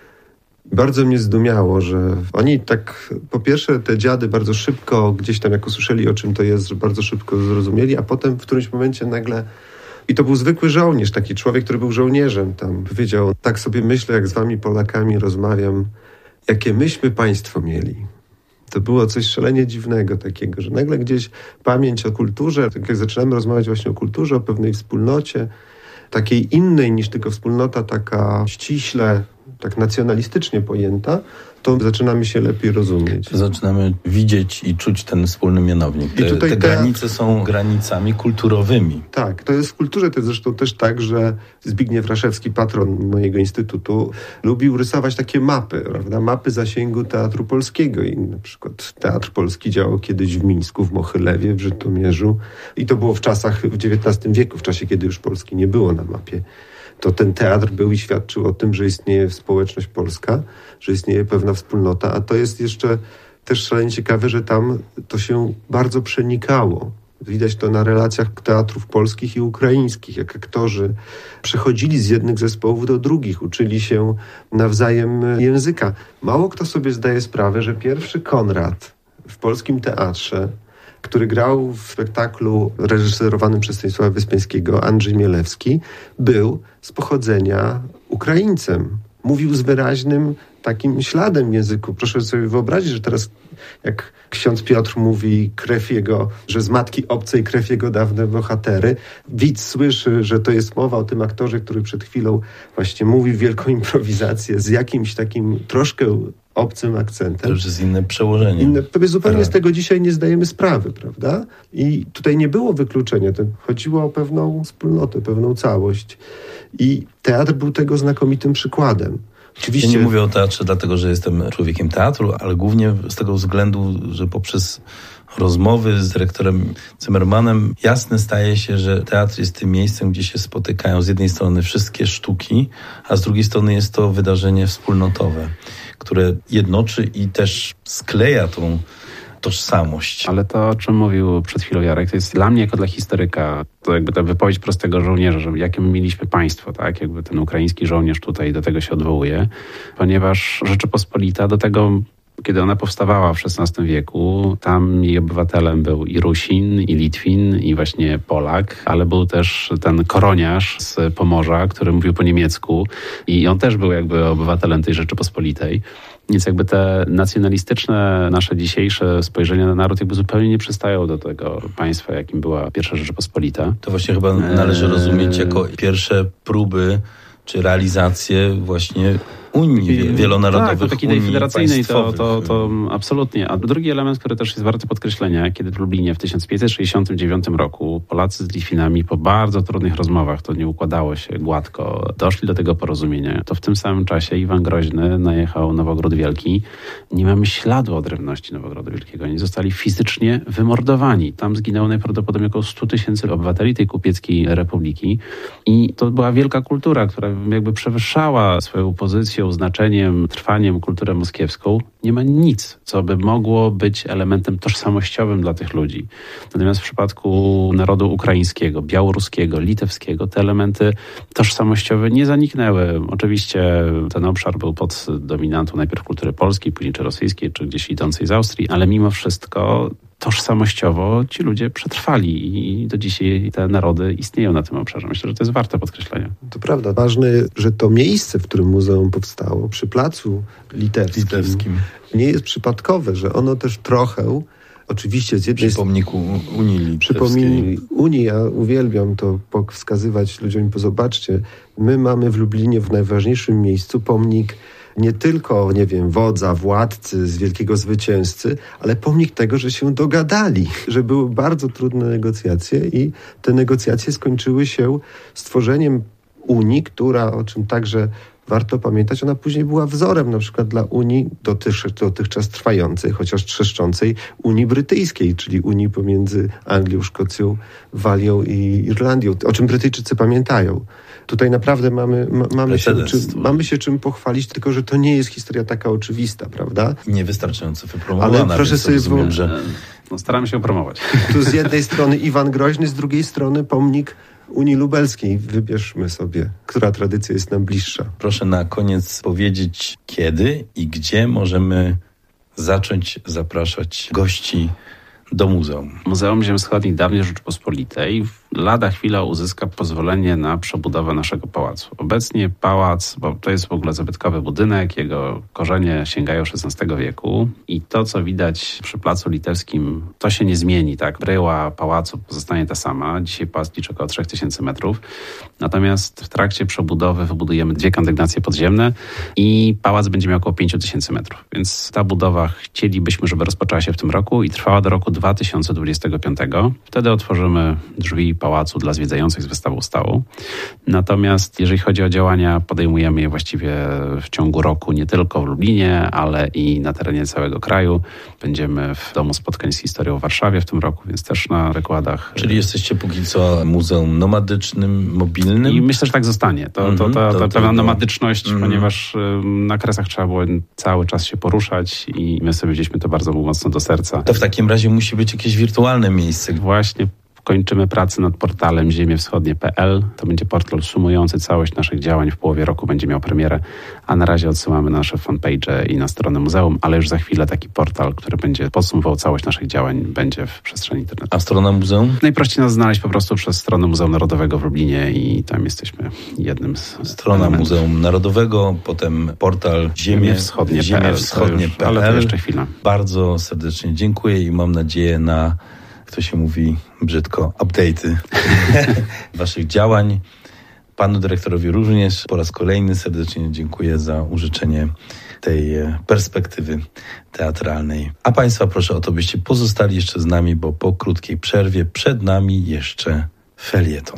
Bardzo mnie zdumiało, że oni tak, po pierwsze te Dziady bardzo szybko, gdzieś tam jak usłyszeli o czym to jest, że bardzo szybko zrozumieli, a potem w którymś momencie nagle, i to był zwykły żołnierz, taki człowiek, który był żołnierzem tam, powiedział, tak sobie myślę, jak z wami Polakami rozmawiam, jakie myśmy państwo mieli. To było coś szalenie dziwnego takiego, że nagle gdzieś pamięć o kulturze, tak jak zaczynamy rozmawiać właśnie o kulturze, o pewnej wspólnocie, takiej innej niż tylko wspólnota, taka ściśle, tak nacjonalistycznie pojęta, to zaczynamy się lepiej rozumieć. Zaczynamy widzieć i czuć ten wspólny mianownik. Te granice są granicami kulturowymi. Tak, to jest w kulturze. To jest zresztą też tak, że Zbigniew Raszewski, patron mojego instytutu, lubił rysować takie mapy, prawda? Mapy zasięgu Teatru Polskiego. I na przykład Teatr Polski działał kiedyś w Mińsku, w Mochylewie, w Żytomierzu. I to było w czasach, w XIX wieku, w czasie, kiedy już Polski nie było na mapie. To ten teatr był i świadczył o tym, że istnieje społeczność polska, że istnieje pewna wspólnota, a to jest jeszcze też szalenie ciekawe, że tam to się bardzo przenikało. Widać to na relacjach teatrów polskich i ukraińskich, jak aktorzy przechodzili z jednych zespołów do drugich, uczyli się nawzajem języka. Mało kto sobie zdaje sprawę, że pierwszy Konrad w polskim teatrze, który grał w spektaklu reżyserowanym przez Stanisława Wyspiańskiego, Andrzej Mielewski, był z pochodzenia Ukraińcem. Mówił z wyraźnym takim śladem w języku. Proszę sobie wyobrazić, że teraz jak ksiądz Piotr mówi krew jego, że z matki obcej krew jego dawne bohatery, widz słyszy, że to jest mowa o tym aktorze, który przed chwilą właśnie mówi wielką improwizację z jakimś takim troszkę obcym akcentem. To już jest inne przełożenie. Sobie zupełnie z tego dzisiaj nie zdajemy sprawy, prawda? I tutaj nie było wykluczenia. To chodziło o pewną wspólnotę, pewną całość. I teatr był tego znakomitym przykładem. Oczywiście ja nie mówię o teatrze dlatego, że jestem człowiekiem teatru, ale głównie z tego względu, że poprzez rozmowy z dyrektorem Zimmermanem jasne staje się, że teatr jest tym miejscem, gdzie się spotykają z jednej strony wszystkie sztuki, a z drugiej strony jest to wydarzenie wspólnotowe, które jednoczy i też skleja tą tożsamość. Ale to, o czym mówił przed chwilą Jarek, to jest dla mnie jako dla historyka, to jakby ta wypowiedź prostego żołnierza, że jakie my mieliśmy państwo, tak? Jakby ten ukraiński żołnierz tutaj do tego się odwołuje, ponieważ Rzeczypospolita do tego, kiedy ona powstawała w XVI wieku, tam jej obywatelem był i Rusin, i Litwin, i właśnie Polak, ale był też ten koroniarz z Pomorza, który mówił po niemiecku i on też był jakby obywatelem tej Rzeczypospolitej. Więc jakby te nacjonalistyczne nasze dzisiejsze spojrzenia na naród jakby zupełnie nie przystają do tego państwa, jakim była pierwsza Rzeczypospolita. To właśnie chyba należy rozumieć jako pierwsze próby czy realizacje właśnie Unii wielonarodowych, tak, takiej idei federacyjnej to absolutnie. A drugi element, który też jest warty podkreślenia, kiedy w Lublinie w 1569 roku Polacy z Litwinami po bardzo trudnych rozmowach, to nie układało się gładko, doszli do tego porozumienia, to w tym samym czasie Iwan Groźny najechał Nowogród Wielki. Nie mamy śladu odrębności Nowogrodu Wielkiego. Oni zostali fizycznie wymordowani. Tam zginęło najprawdopodobniej około 100 000 obywateli tej kupieckiej republiki i to była wielka kultura, która jakby przewyższała swoją pozycją, znaczeniem, trwaniem kulturę moskiewską. Nie ma nic, co by mogło być elementem tożsamościowym dla tych ludzi. Natomiast w przypadku narodu ukraińskiego, białoruskiego, litewskiego, te elementy tożsamościowe nie zaniknęły. Oczywiście ten obszar był pod dominantą najpierw kultury polskiej, później czy rosyjskiej, czy gdzieś idącej z Austrii, ale mimo wszystko tożsamościowo ci ludzie przetrwali i do dzisiaj te narody istnieją na tym obszarze. Myślę, że to jest warte podkreślenia. To prawda. Ważne, że to miejsce, w którym muzeum powstało, przy placu litewskim, nie jest przypadkowe, że ono też trochę, oczywiście z jednej strony... Przy pomniku Unii Litewskiej. Unii, ja uwielbiam to wskazywać ludziom, zobaczcie, my mamy w Lublinie w najważniejszym miejscu pomnik nie tylko, nie wiem, wodza, władcy, z wielkiego zwycięzcy, ale pomnik tego, że się dogadali, że były bardzo trudne negocjacje i te negocjacje skończyły się stworzeniem Unii, która, o czym także warto pamiętać, ona później była wzorem na przykład dla Unii dotychczas trwającej, chociaż trzeszczącej Unii Brytyjskiej, czyli Unii pomiędzy Anglią, Szkocją, Walią i Irlandią, o czym Brytyjczycy pamiętają. Tutaj naprawdę mamy się czym pochwalić, tylko że to nie jest historia taka oczywista, prawda? Niewystarczająco wypromowana. Ale proszę sobie wyobrazić, że... staramy się promować. Tu z jednej strony Iwan Groźny, z drugiej strony pomnik Unii Lubelskiej. Wybierzmy sobie, która tradycja jest nam bliższa. Proszę na koniec powiedzieć, kiedy i gdzie możemy zacząć zapraszać gości do muzeum. Muzeum Ziem Wschodnich Dawnej Rzeczypospolitej lada chwila uzyska pozwolenie na przebudowę naszego pałacu. Obecnie pałac, bo to jest w ogóle zabytkowy budynek, jego korzenie sięgają XVI wieku i to, co widać przy Placu Litewskim, to się nie zmieni, tak? Bryła pałacu pozostanie ta sama. Dzisiaj pałac liczy około 3000 metrów. Natomiast w trakcie przebudowy wybudujemy 2 kondygnacje podziemne i pałac będzie miał około 5000 metrów. Więc ta budowa chcielibyśmy, żeby rozpoczęła się w tym roku i trwała do roku 2025. Wtedy otworzymy drzwi pałacu dla zwiedzających z wystawą stałą. Natomiast jeżeli chodzi o działania, podejmujemy je właściwie w ciągu roku, nie tylko w Lublinie, ale i na terenie całego kraju. Będziemy w Domu Spotkań z Historią w Warszawie w tym roku, więc też na wykładach. Czyli jesteście póki co muzeum nomadycznym, mobilnym? I myślę, że tak zostanie. Ta pewna nomadyczność, ponieważ na Kresach trzeba było cały czas się poruszać i my sobie wzięliśmy to bardzo mocno do serca. To w takim razie musi być jakieś wirtualne miejsce. Właśnie kończymy pracę nad portalem ziemiewschodnie.pl. To będzie portal sumujący całość naszych działań. W połowie roku będzie miał premierę, a na razie odsyłamy na nasze fanpage i na stronę muzeum, ale już za chwilę taki portal, który będzie podsumował całość naszych działań, będzie w przestrzeni internetowej. A strona muzeum? Najprościej nas znaleźć po prostu przez stronę Muzeum Narodowego w Lublinie i tam jesteśmy jednym z Strona elementów. Muzeum Narodowego, potem portal ziemiewschodnie.pl. Ale to jeszcze chwila. Bardzo serdecznie dziękuję i mam nadzieję na, to się mówi brzydko, update'y waszych działań. Panu dyrektorowi również po raz kolejny serdecznie dziękuję za użyczenie tej perspektywy teatralnej. A państwa proszę o to, byście pozostali jeszcze z nami, bo po krótkiej przerwie przed nami jeszcze felieton.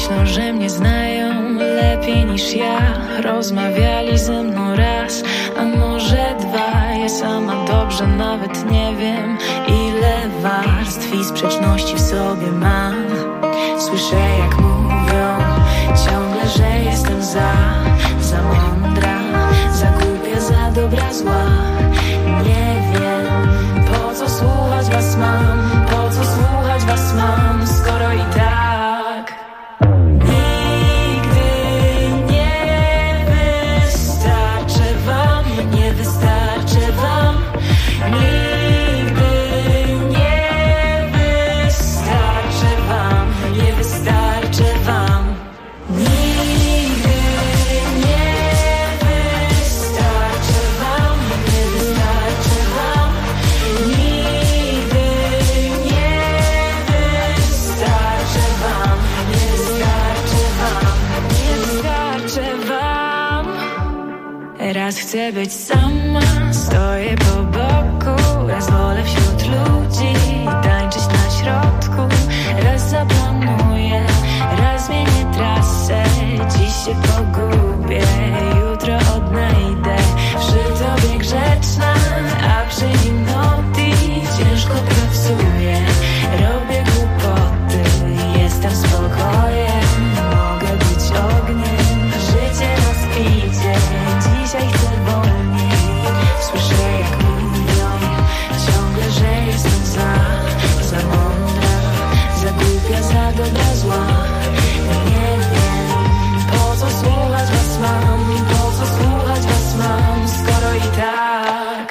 myślą, że mnie znają lepiej niż ja. Rozmawiali ze mną raz, a może dwa. Ja sama dobrze nawet nie wiem, ile warstw i sprzeczności w sobie mam. Słyszę jak mówią ciągle, że jestem za mądra, za głupia, za dobra, zła. Nie wiem, po co słuchać was mam, po co słuchać was mam, skoro i tak nigdy nie wystarczę wam, nie wystarczę wam. Nigdy nie wystarczę wam, nie wystarczę wam. Nigdy nie wystarczę wam, nie wystarczę wam. Nigdy nie wystarczę wam, nie wystarczę wam, nie wystarczę wam. Raz chcę być sama, stoję po boku. Raz wolę wśród ludzi tańczyć na środku. Raz zaplanuję, raz zmienię trasę. Dziś się pogubię, jutro odnajdę. Przy tobie grzeczna, a przy nim noty. Ciężko pracuję, robię głupoty. Jestem spokojem, mogę być ogniem. Życie nas idzie, dzisiaj chcę wolniej. Słyszę jak mówią ciągle, że jestem za mądra, za głupia, za dobra, zła. Nie wiem, po co słuchać was mam, po co słuchać was mam, skoro i tak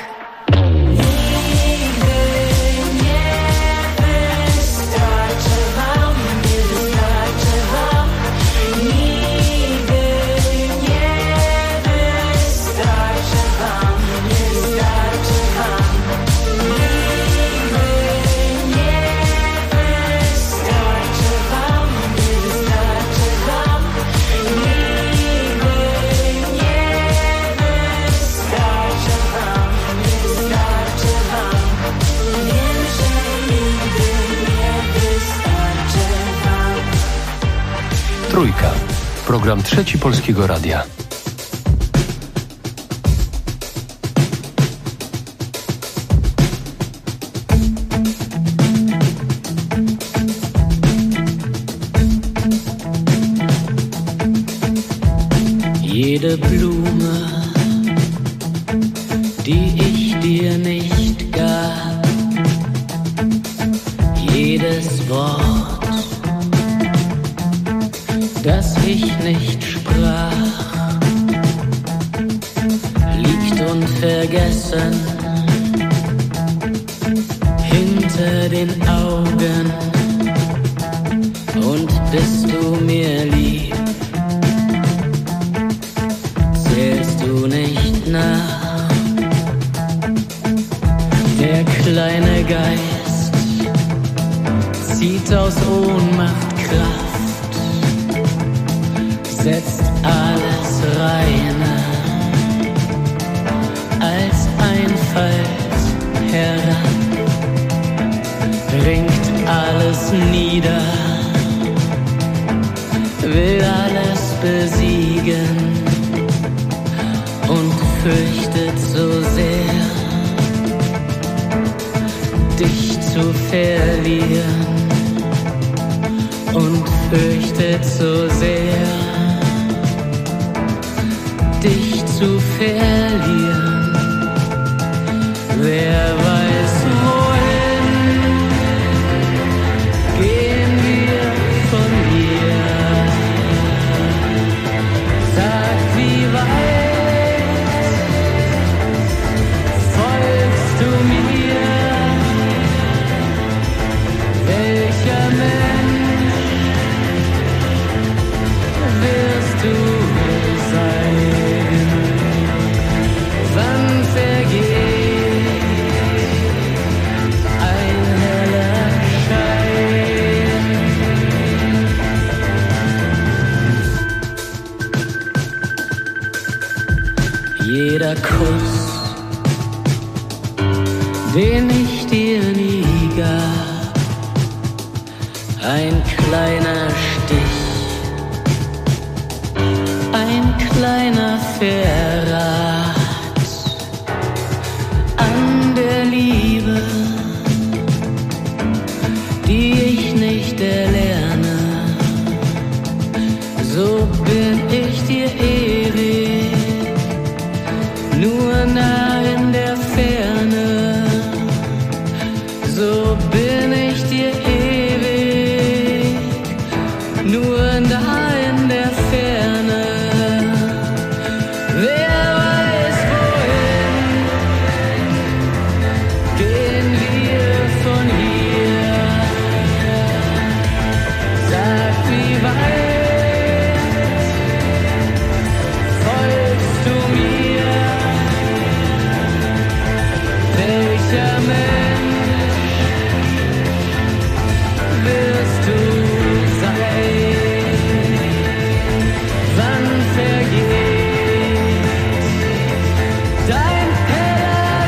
nigdy nie wystarczę wam, nie wystarczę wam. Nigdy nie wystarczę wam, nie wystarczę wam. Nigdy nie wystarczę wam, nie wystarczę wam. Nigdy nie wystarczę wam, nie wystarczę wam. Wiem, że nigdy nie wystarczę wam. Trójka. Program Trzeci Polskiego Radia. Jede Blume, die ich dir nicht gab, jedes Wort, das ich nicht sprach, liegt unvergessen hinter den Augen. Und bist du mir lieb, zählst du nicht nach. Der kleine Geist zieht aus Ohnmacht Kraft, setzt alles reiner als Einfalt heran, bringt alles nieder, will alles besiegen und fürchtet so sehr, dich zu verlieren, und fürchtet so sehr, dich zu verlieren. Wer weiß, wohin gehen wir von hier? Sag, wie weit folgst du mir? Welcher Mensch wirst du sein? Wann vergeht ein heller Schein? Jeder Kuss, den ich dir nie gab, ein kleiner Stich kleiner Verrat an der Liebe, die ich nicht erlerne. So bin ich dir ewig, nur nah in der Ferne. So bin ich dir ewig, nur nah in der Ferne. Wer weiß wohin gehen wir von hier? Sag, wie weit folgst du mir? Welcher Mensch wirst du sein? Wann vergeht dein heller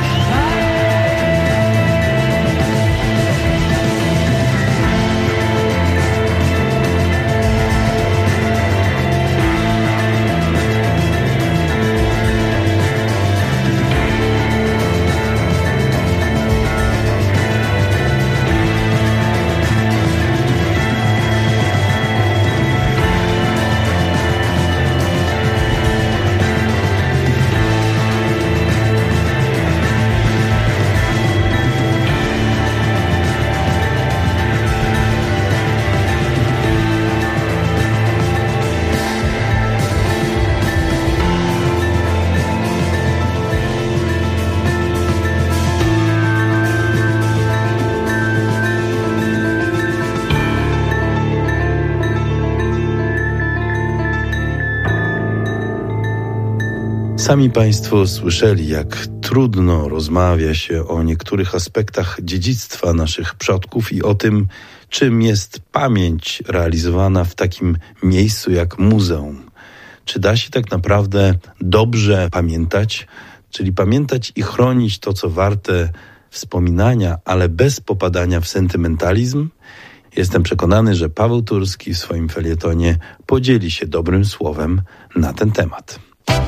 Sami Państwo słyszeli, jak trudno rozmawia się o niektórych aspektach dziedzictwa naszych przodków i o tym, czym jest pamięć realizowana w takim miejscu jak muzeum. Czy da się tak naprawdę dobrze pamiętać, czyli pamiętać i chronić to, co warte wspominania, ale bez popadania w sentymentalizm? Jestem przekonany, że Paweł Turski w swoim felietonie podzieli się dobrym słowem na ten temat.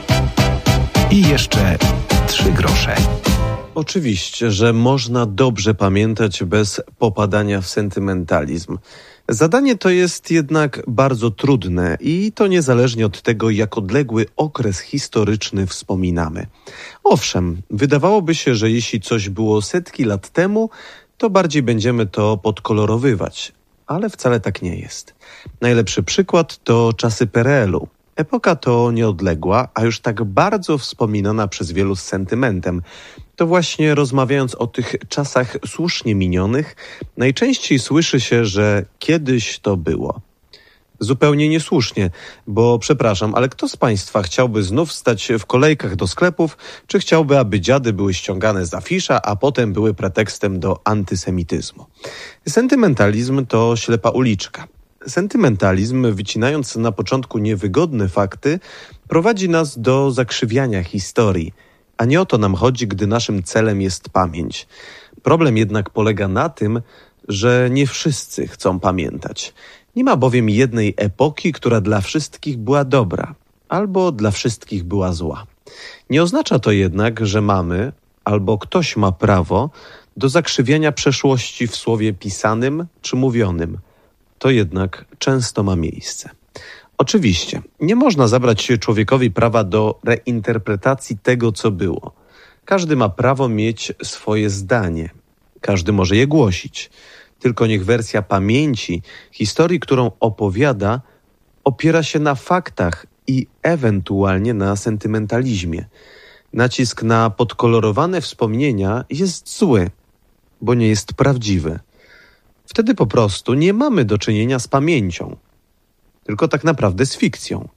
I jeszcze 3 grosze. Oczywiście, że można dobrze pamiętać bez popadania w sentymentalizm. Zadanie to jest jednak bardzo trudne i to niezależnie od tego, jak odległy okres historyczny wspominamy. Owszem, wydawałoby się, że jeśli coś było setki lat temu, to bardziej będziemy to podkolorowywać. Ale wcale tak nie jest. Najlepszy przykład to czasy PRL-u. Epoka to nieodległa, a już tak bardzo wspominana przez wielu z sentymentem. To właśnie rozmawiając o tych czasach słusznie minionych, najczęściej słyszy się, że kiedyś to było. Zupełnie niesłusznie, bo przepraszam, ale kto z Państwa chciałby znów stać w kolejkach do sklepów, czy chciałby, aby dziady były ściągane z afisza, a potem były pretekstem do antysemityzmu? Sentymentalizm to ślepa uliczka. Sentymentalizm, wycinając na początku niewygodne fakty, prowadzi nas do zakrzywiania historii, a nie o to nam chodzi, gdy naszym celem jest pamięć. Problem jednak polega na tym, że nie wszyscy chcą pamiętać. Nie ma bowiem jednej epoki, która dla wszystkich była dobra, albo dla wszystkich była zła. Nie oznacza to jednak, że mamy, albo ktoś ma prawo do zakrzywiania przeszłości w słowie pisanym czy mówionym. To jednak często ma miejsce. Oczywiście, nie można zabrać człowiekowi prawa do reinterpretacji tego, co było. Każdy ma prawo mieć swoje zdanie. Każdy może je głosić. Tylko niech wersja pamięci, historii, którą opowiada, opiera się na faktach i ewentualnie na sentymentalizmie. Nacisk na podkolorowane wspomnienia jest zły, bo nie jest prawdziwy. Wtedy po prostu nie mamy do czynienia z pamięcią, tylko tak naprawdę z fikcją.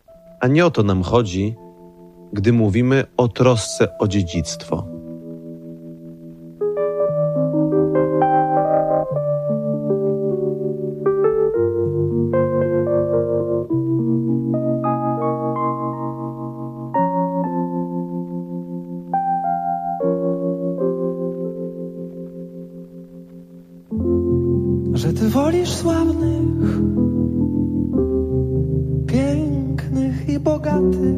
A nie o to nam chodzi, gdy mówimy o trosce o dziedzictwo. Że ty wolisz sławnych, pięknych i bogatych, otwartych,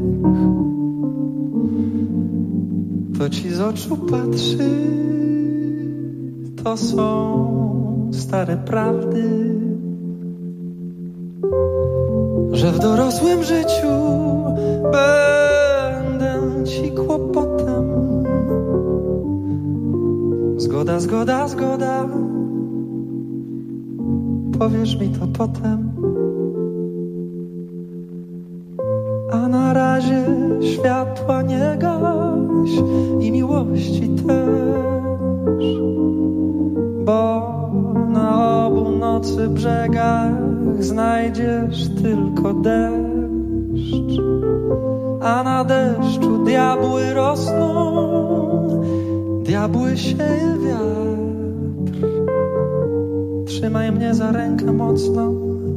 to ci z oczu patrzy, to są stare prawdy, że w dorosłym życiu będę ci kłopotem. Zgoda, zgoda, zgoda, powiesz mi to potem. A na razie światła nie gaś i miłości też, bo na obu nocy brzegach znajdziesz tylko deszcz. A na deszczu diabły rosną, diabły sieje wiatr. Trzymaj mnie za rękę mocno,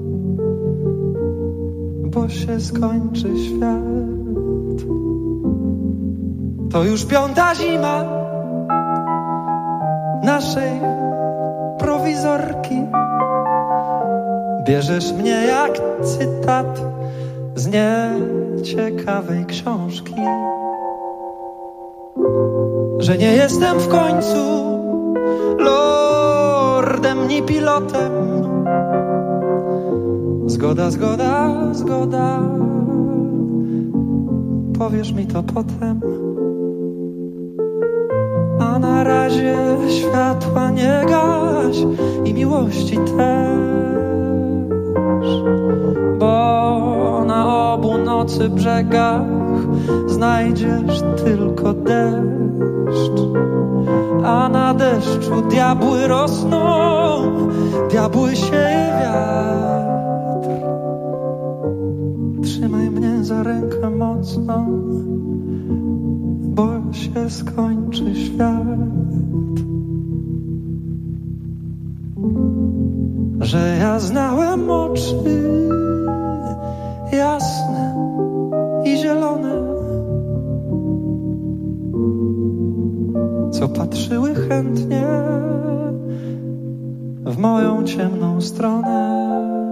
bo się skończy świat. To już 5. zima naszej prowizorki. Bierzesz mnie jak cytat z nieciekawej książki, że nie jestem w końcu lordem ni pilotem. Zgoda, zgoda, zgoda, powiesz mi to potem. A na razie światła nie gaś i miłości też, bo na obu nocy brzegach znajdziesz tylko deszcz. A na deszczu diabły rosną, diabły sieje wiatr. Trzymaj mnie za rękę mocno, bo się skończy świat. Że ja znałem oczy jasne i zielone, co patrzyły chętnie w moją ciemną stronę.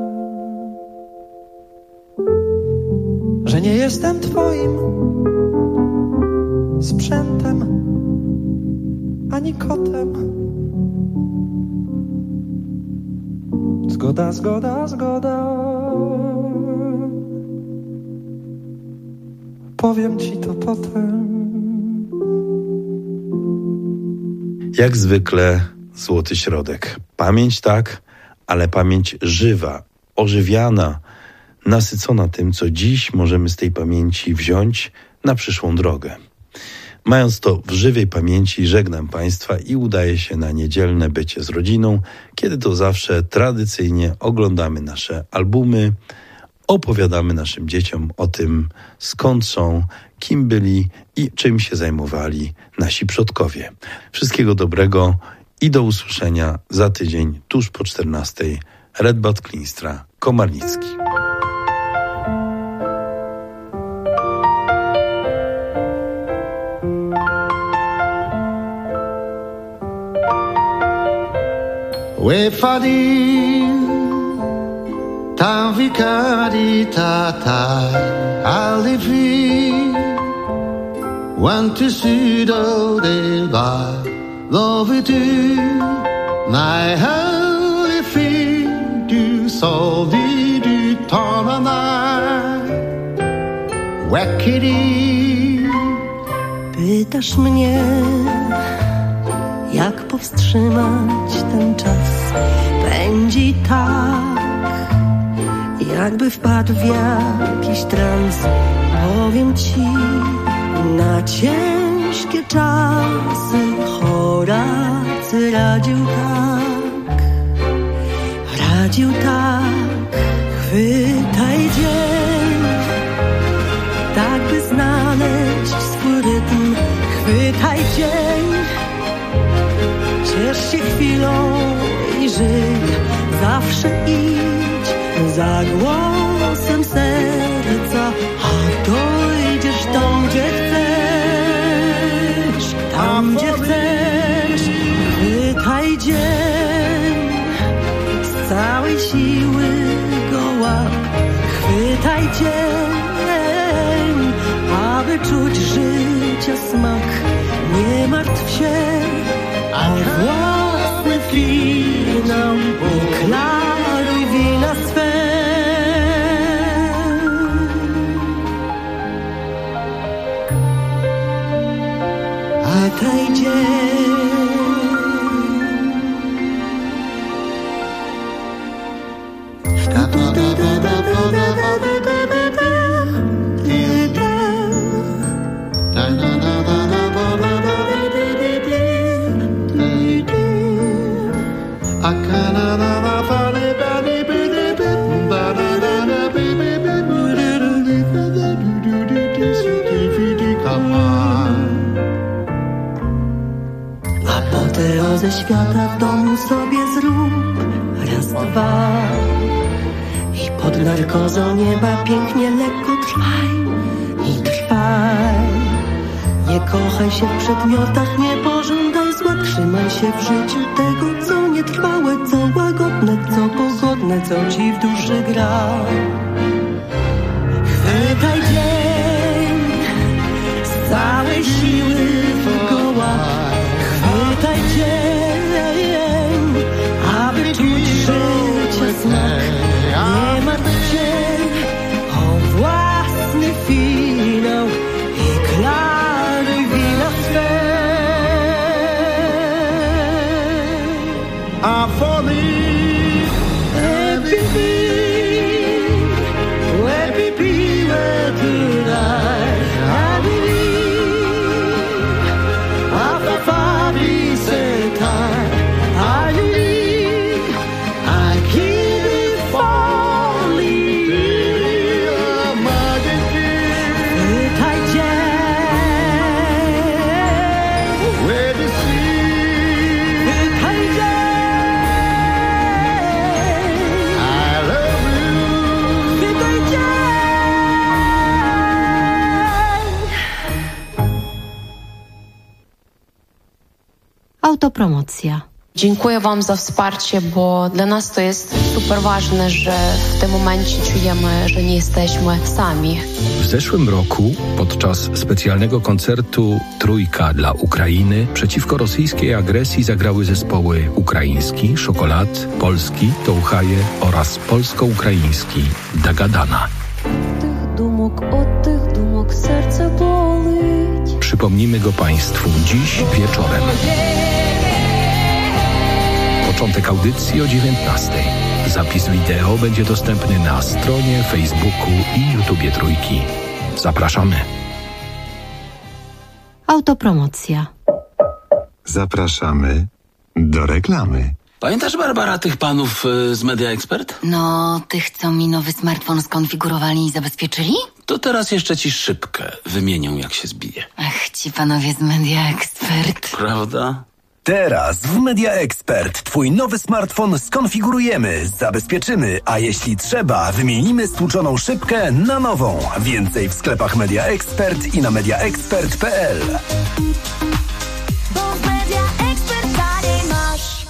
Że nie jestem twoim sprzętem ani kotem. Zgoda, zgoda, zgoda, powiem ci to potem. Jak zwykle złoty środek. Pamięć tak, ale pamięć żywa, ożywiana, nasycona tym, co dziś możemy z tej pamięci wziąć na przyszłą drogę. Mając to w żywej pamięci, żegnam Państwa i udaję się na niedzielne bycie z rodziną, kiedy to zawsze tradycyjnie oglądamy nasze albumy, opowiadamy naszym dzieciom o tym, skąd są, kim byli i czym się zajmowali nasi przodkowie. Wszystkiego dobrego i do usłyszenia za tydzień, tuż po 14:00. Redbad Klinstra, Komarnicki. Wefadir tanvikari tatai alifi wantu sudo de ba lovitu nai halifi du soldi du tomanai wekiri. Pytasz mnie, jak powstrzymać ten czas? Pędzi tak, jakby wpadł w jakiś trans. Powiem ci, na ciężkie czasy Horacy radził tak, chwytaj dzień, tak by znaleźć swój rytm. Chwytaj dzień, ciesz się chwilą i żyj, zawsze idź za głosem serca, a dojdziesz tam, gdzie chcesz, tam, gdzie chcesz. Chwytaj dzień, z całej siły go łap. Chwytaj dzień, czuć życia smak. Nie martw się o własny finał, klaruj wina swe. A kraj dzień apoteozę świata w domu sobie zrób. Raz, dwa i pod narkozą nieba pięknie lekko trwaj i trwaj. Nie kochaj się w przedmiotach, nie pożądaj zła. Trzymaj się w życiu tego, co nietrwałe, co łagodne, co pogodne, co ci w duszy gra. Chwytaj dzień z całej siły w kołach. Chwytaj dzień, aby czuć życia smak. Nie martw się o własny finał i klaruj wina swe. A for me, everything, where tonight, I believe, after far set time, I believe, I keep it falling. Chwytaj dzień, where the sea, chwytaj dzień, I love you. chwytaj dzień. Autopromocja. Dziękuję Wam za wsparcie, bo dla nas to jest super ważne, że w tym momencie czujemy, że nie jesteśmy sami. W zeszłym roku podczas specjalnego koncertu Trójka dla Ukrainy przeciwko rosyjskiej agresji zagrały zespoły ukraiński, Szokolad, polski, Touchaje oraz polsko-ukraiński Dagadana. Od tych dumok serce boli. Przypomnimy go Państwu dziś wieczorem. Początek audycji o 19:00. Zapis wideo będzie dostępny na stronie Facebooku i YouTubie Trójki. Zapraszamy. Autopromocja. Zapraszamy do reklamy. Pamiętasz, Barbara, tych panów z Media Expert? No, tych, co mi nowy smartfon skonfigurowali i zabezpieczyli? To teraz jeszcze ci szybkę wymienią, jak się zbije. Ach, ci panowie z Media Expert. Prawda? Teraz w Media Expert twój nowy smartfon skonfigurujemy, zabezpieczymy, a jeśli trzeba, wymienimy stłuczoną szybkę na nową. Więcej w sklepach Media Expert i na mediaexpert.pl. Bo w Media Expert taniej masz.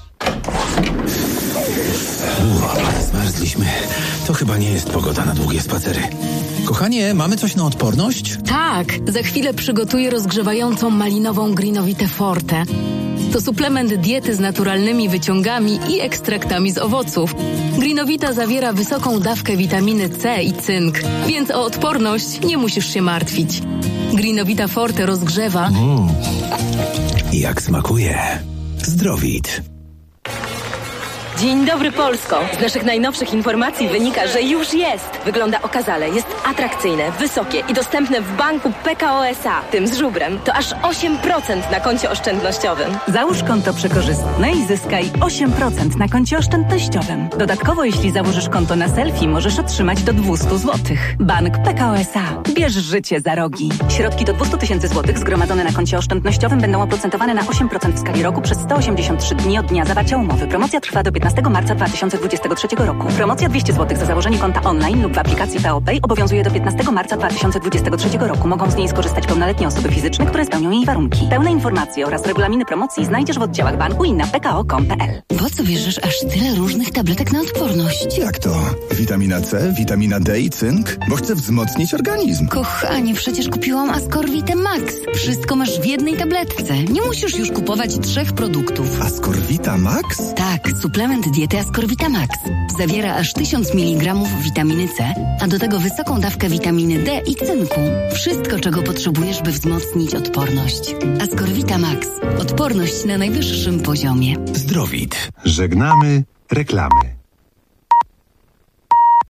Zmarzliśmy. To chyba nie jest pogoda na długie spacery. Kochanie, mamy coś na odporność? Tak, za chwilę przygotuję rozgrzewającą malinową Greenowitę Forte. To suplement diety z naturalnymi wyciągami i ekstraktami z owoców. Greenowita zawiera wysoką dawkę witaminy C i cynk, więc o odporność nie musisz się martwić. Greenowita Forte rozgrzewa. Jak smakuje. Zdrowit. Dzień dobry, Polsko! Z naszych najnowszych informacji wynika, że już jest. Wygląda okazale, jest atrakcyjne, wysokie i dostępne w banku PKO SA, tym z żubrem. To aż 8% na koncie oszczędnościowym. Załóż konto przekorzystne i zyskaj 8% na koncie oszczędnościowym. Dodatkowo, jeśli założysz konto na selfie, możesz otrzymać do 200 zł. Bank PKO SA. Bierz życie za rogi. Środki do 200 000 złotych zgromadzone na koncie oszczędnościowym będą oprocentowane na 8% w skali roku przez 183 dni od dnia zawarcia umowy. Promocja trwa do 15 15 marca 2023 roku. Promocja 200 zł za założenie konta online lub w aplikacji PeoPay obowiązuje do 15 marca 2023 roku. Mogą z niej skorzystać pełnoletnie osoby fizyczne, które spełnią jej warunki. Pełne informacje oraz regulaminy promocji znajdziesz w oddziałach banku i na pko.com.pl. Po co bierzesz aż tyle różnych tabletek na odporność? Jak to? Witamina C, witamina D i cynk? Bo chcę wzmocnić organizm. Kochanie, przecież kupiłam Ascorvitę Max. Wszystko masz w jednej tabletce. Nie musisz już kupować 3 produktów. Ascorvita Max? Tak, suplement diety Ascorvita Max. Zawiera aż 1000 mg witaminy C, a do tego wysoką dawkę witaminy D i cynku. Wszystko, czego potrzebujesz, by wzmocnić odporność. Ascorvita Max. Odporność na najwyższym poziomie. Zdrowit. Żegnamy reklamy.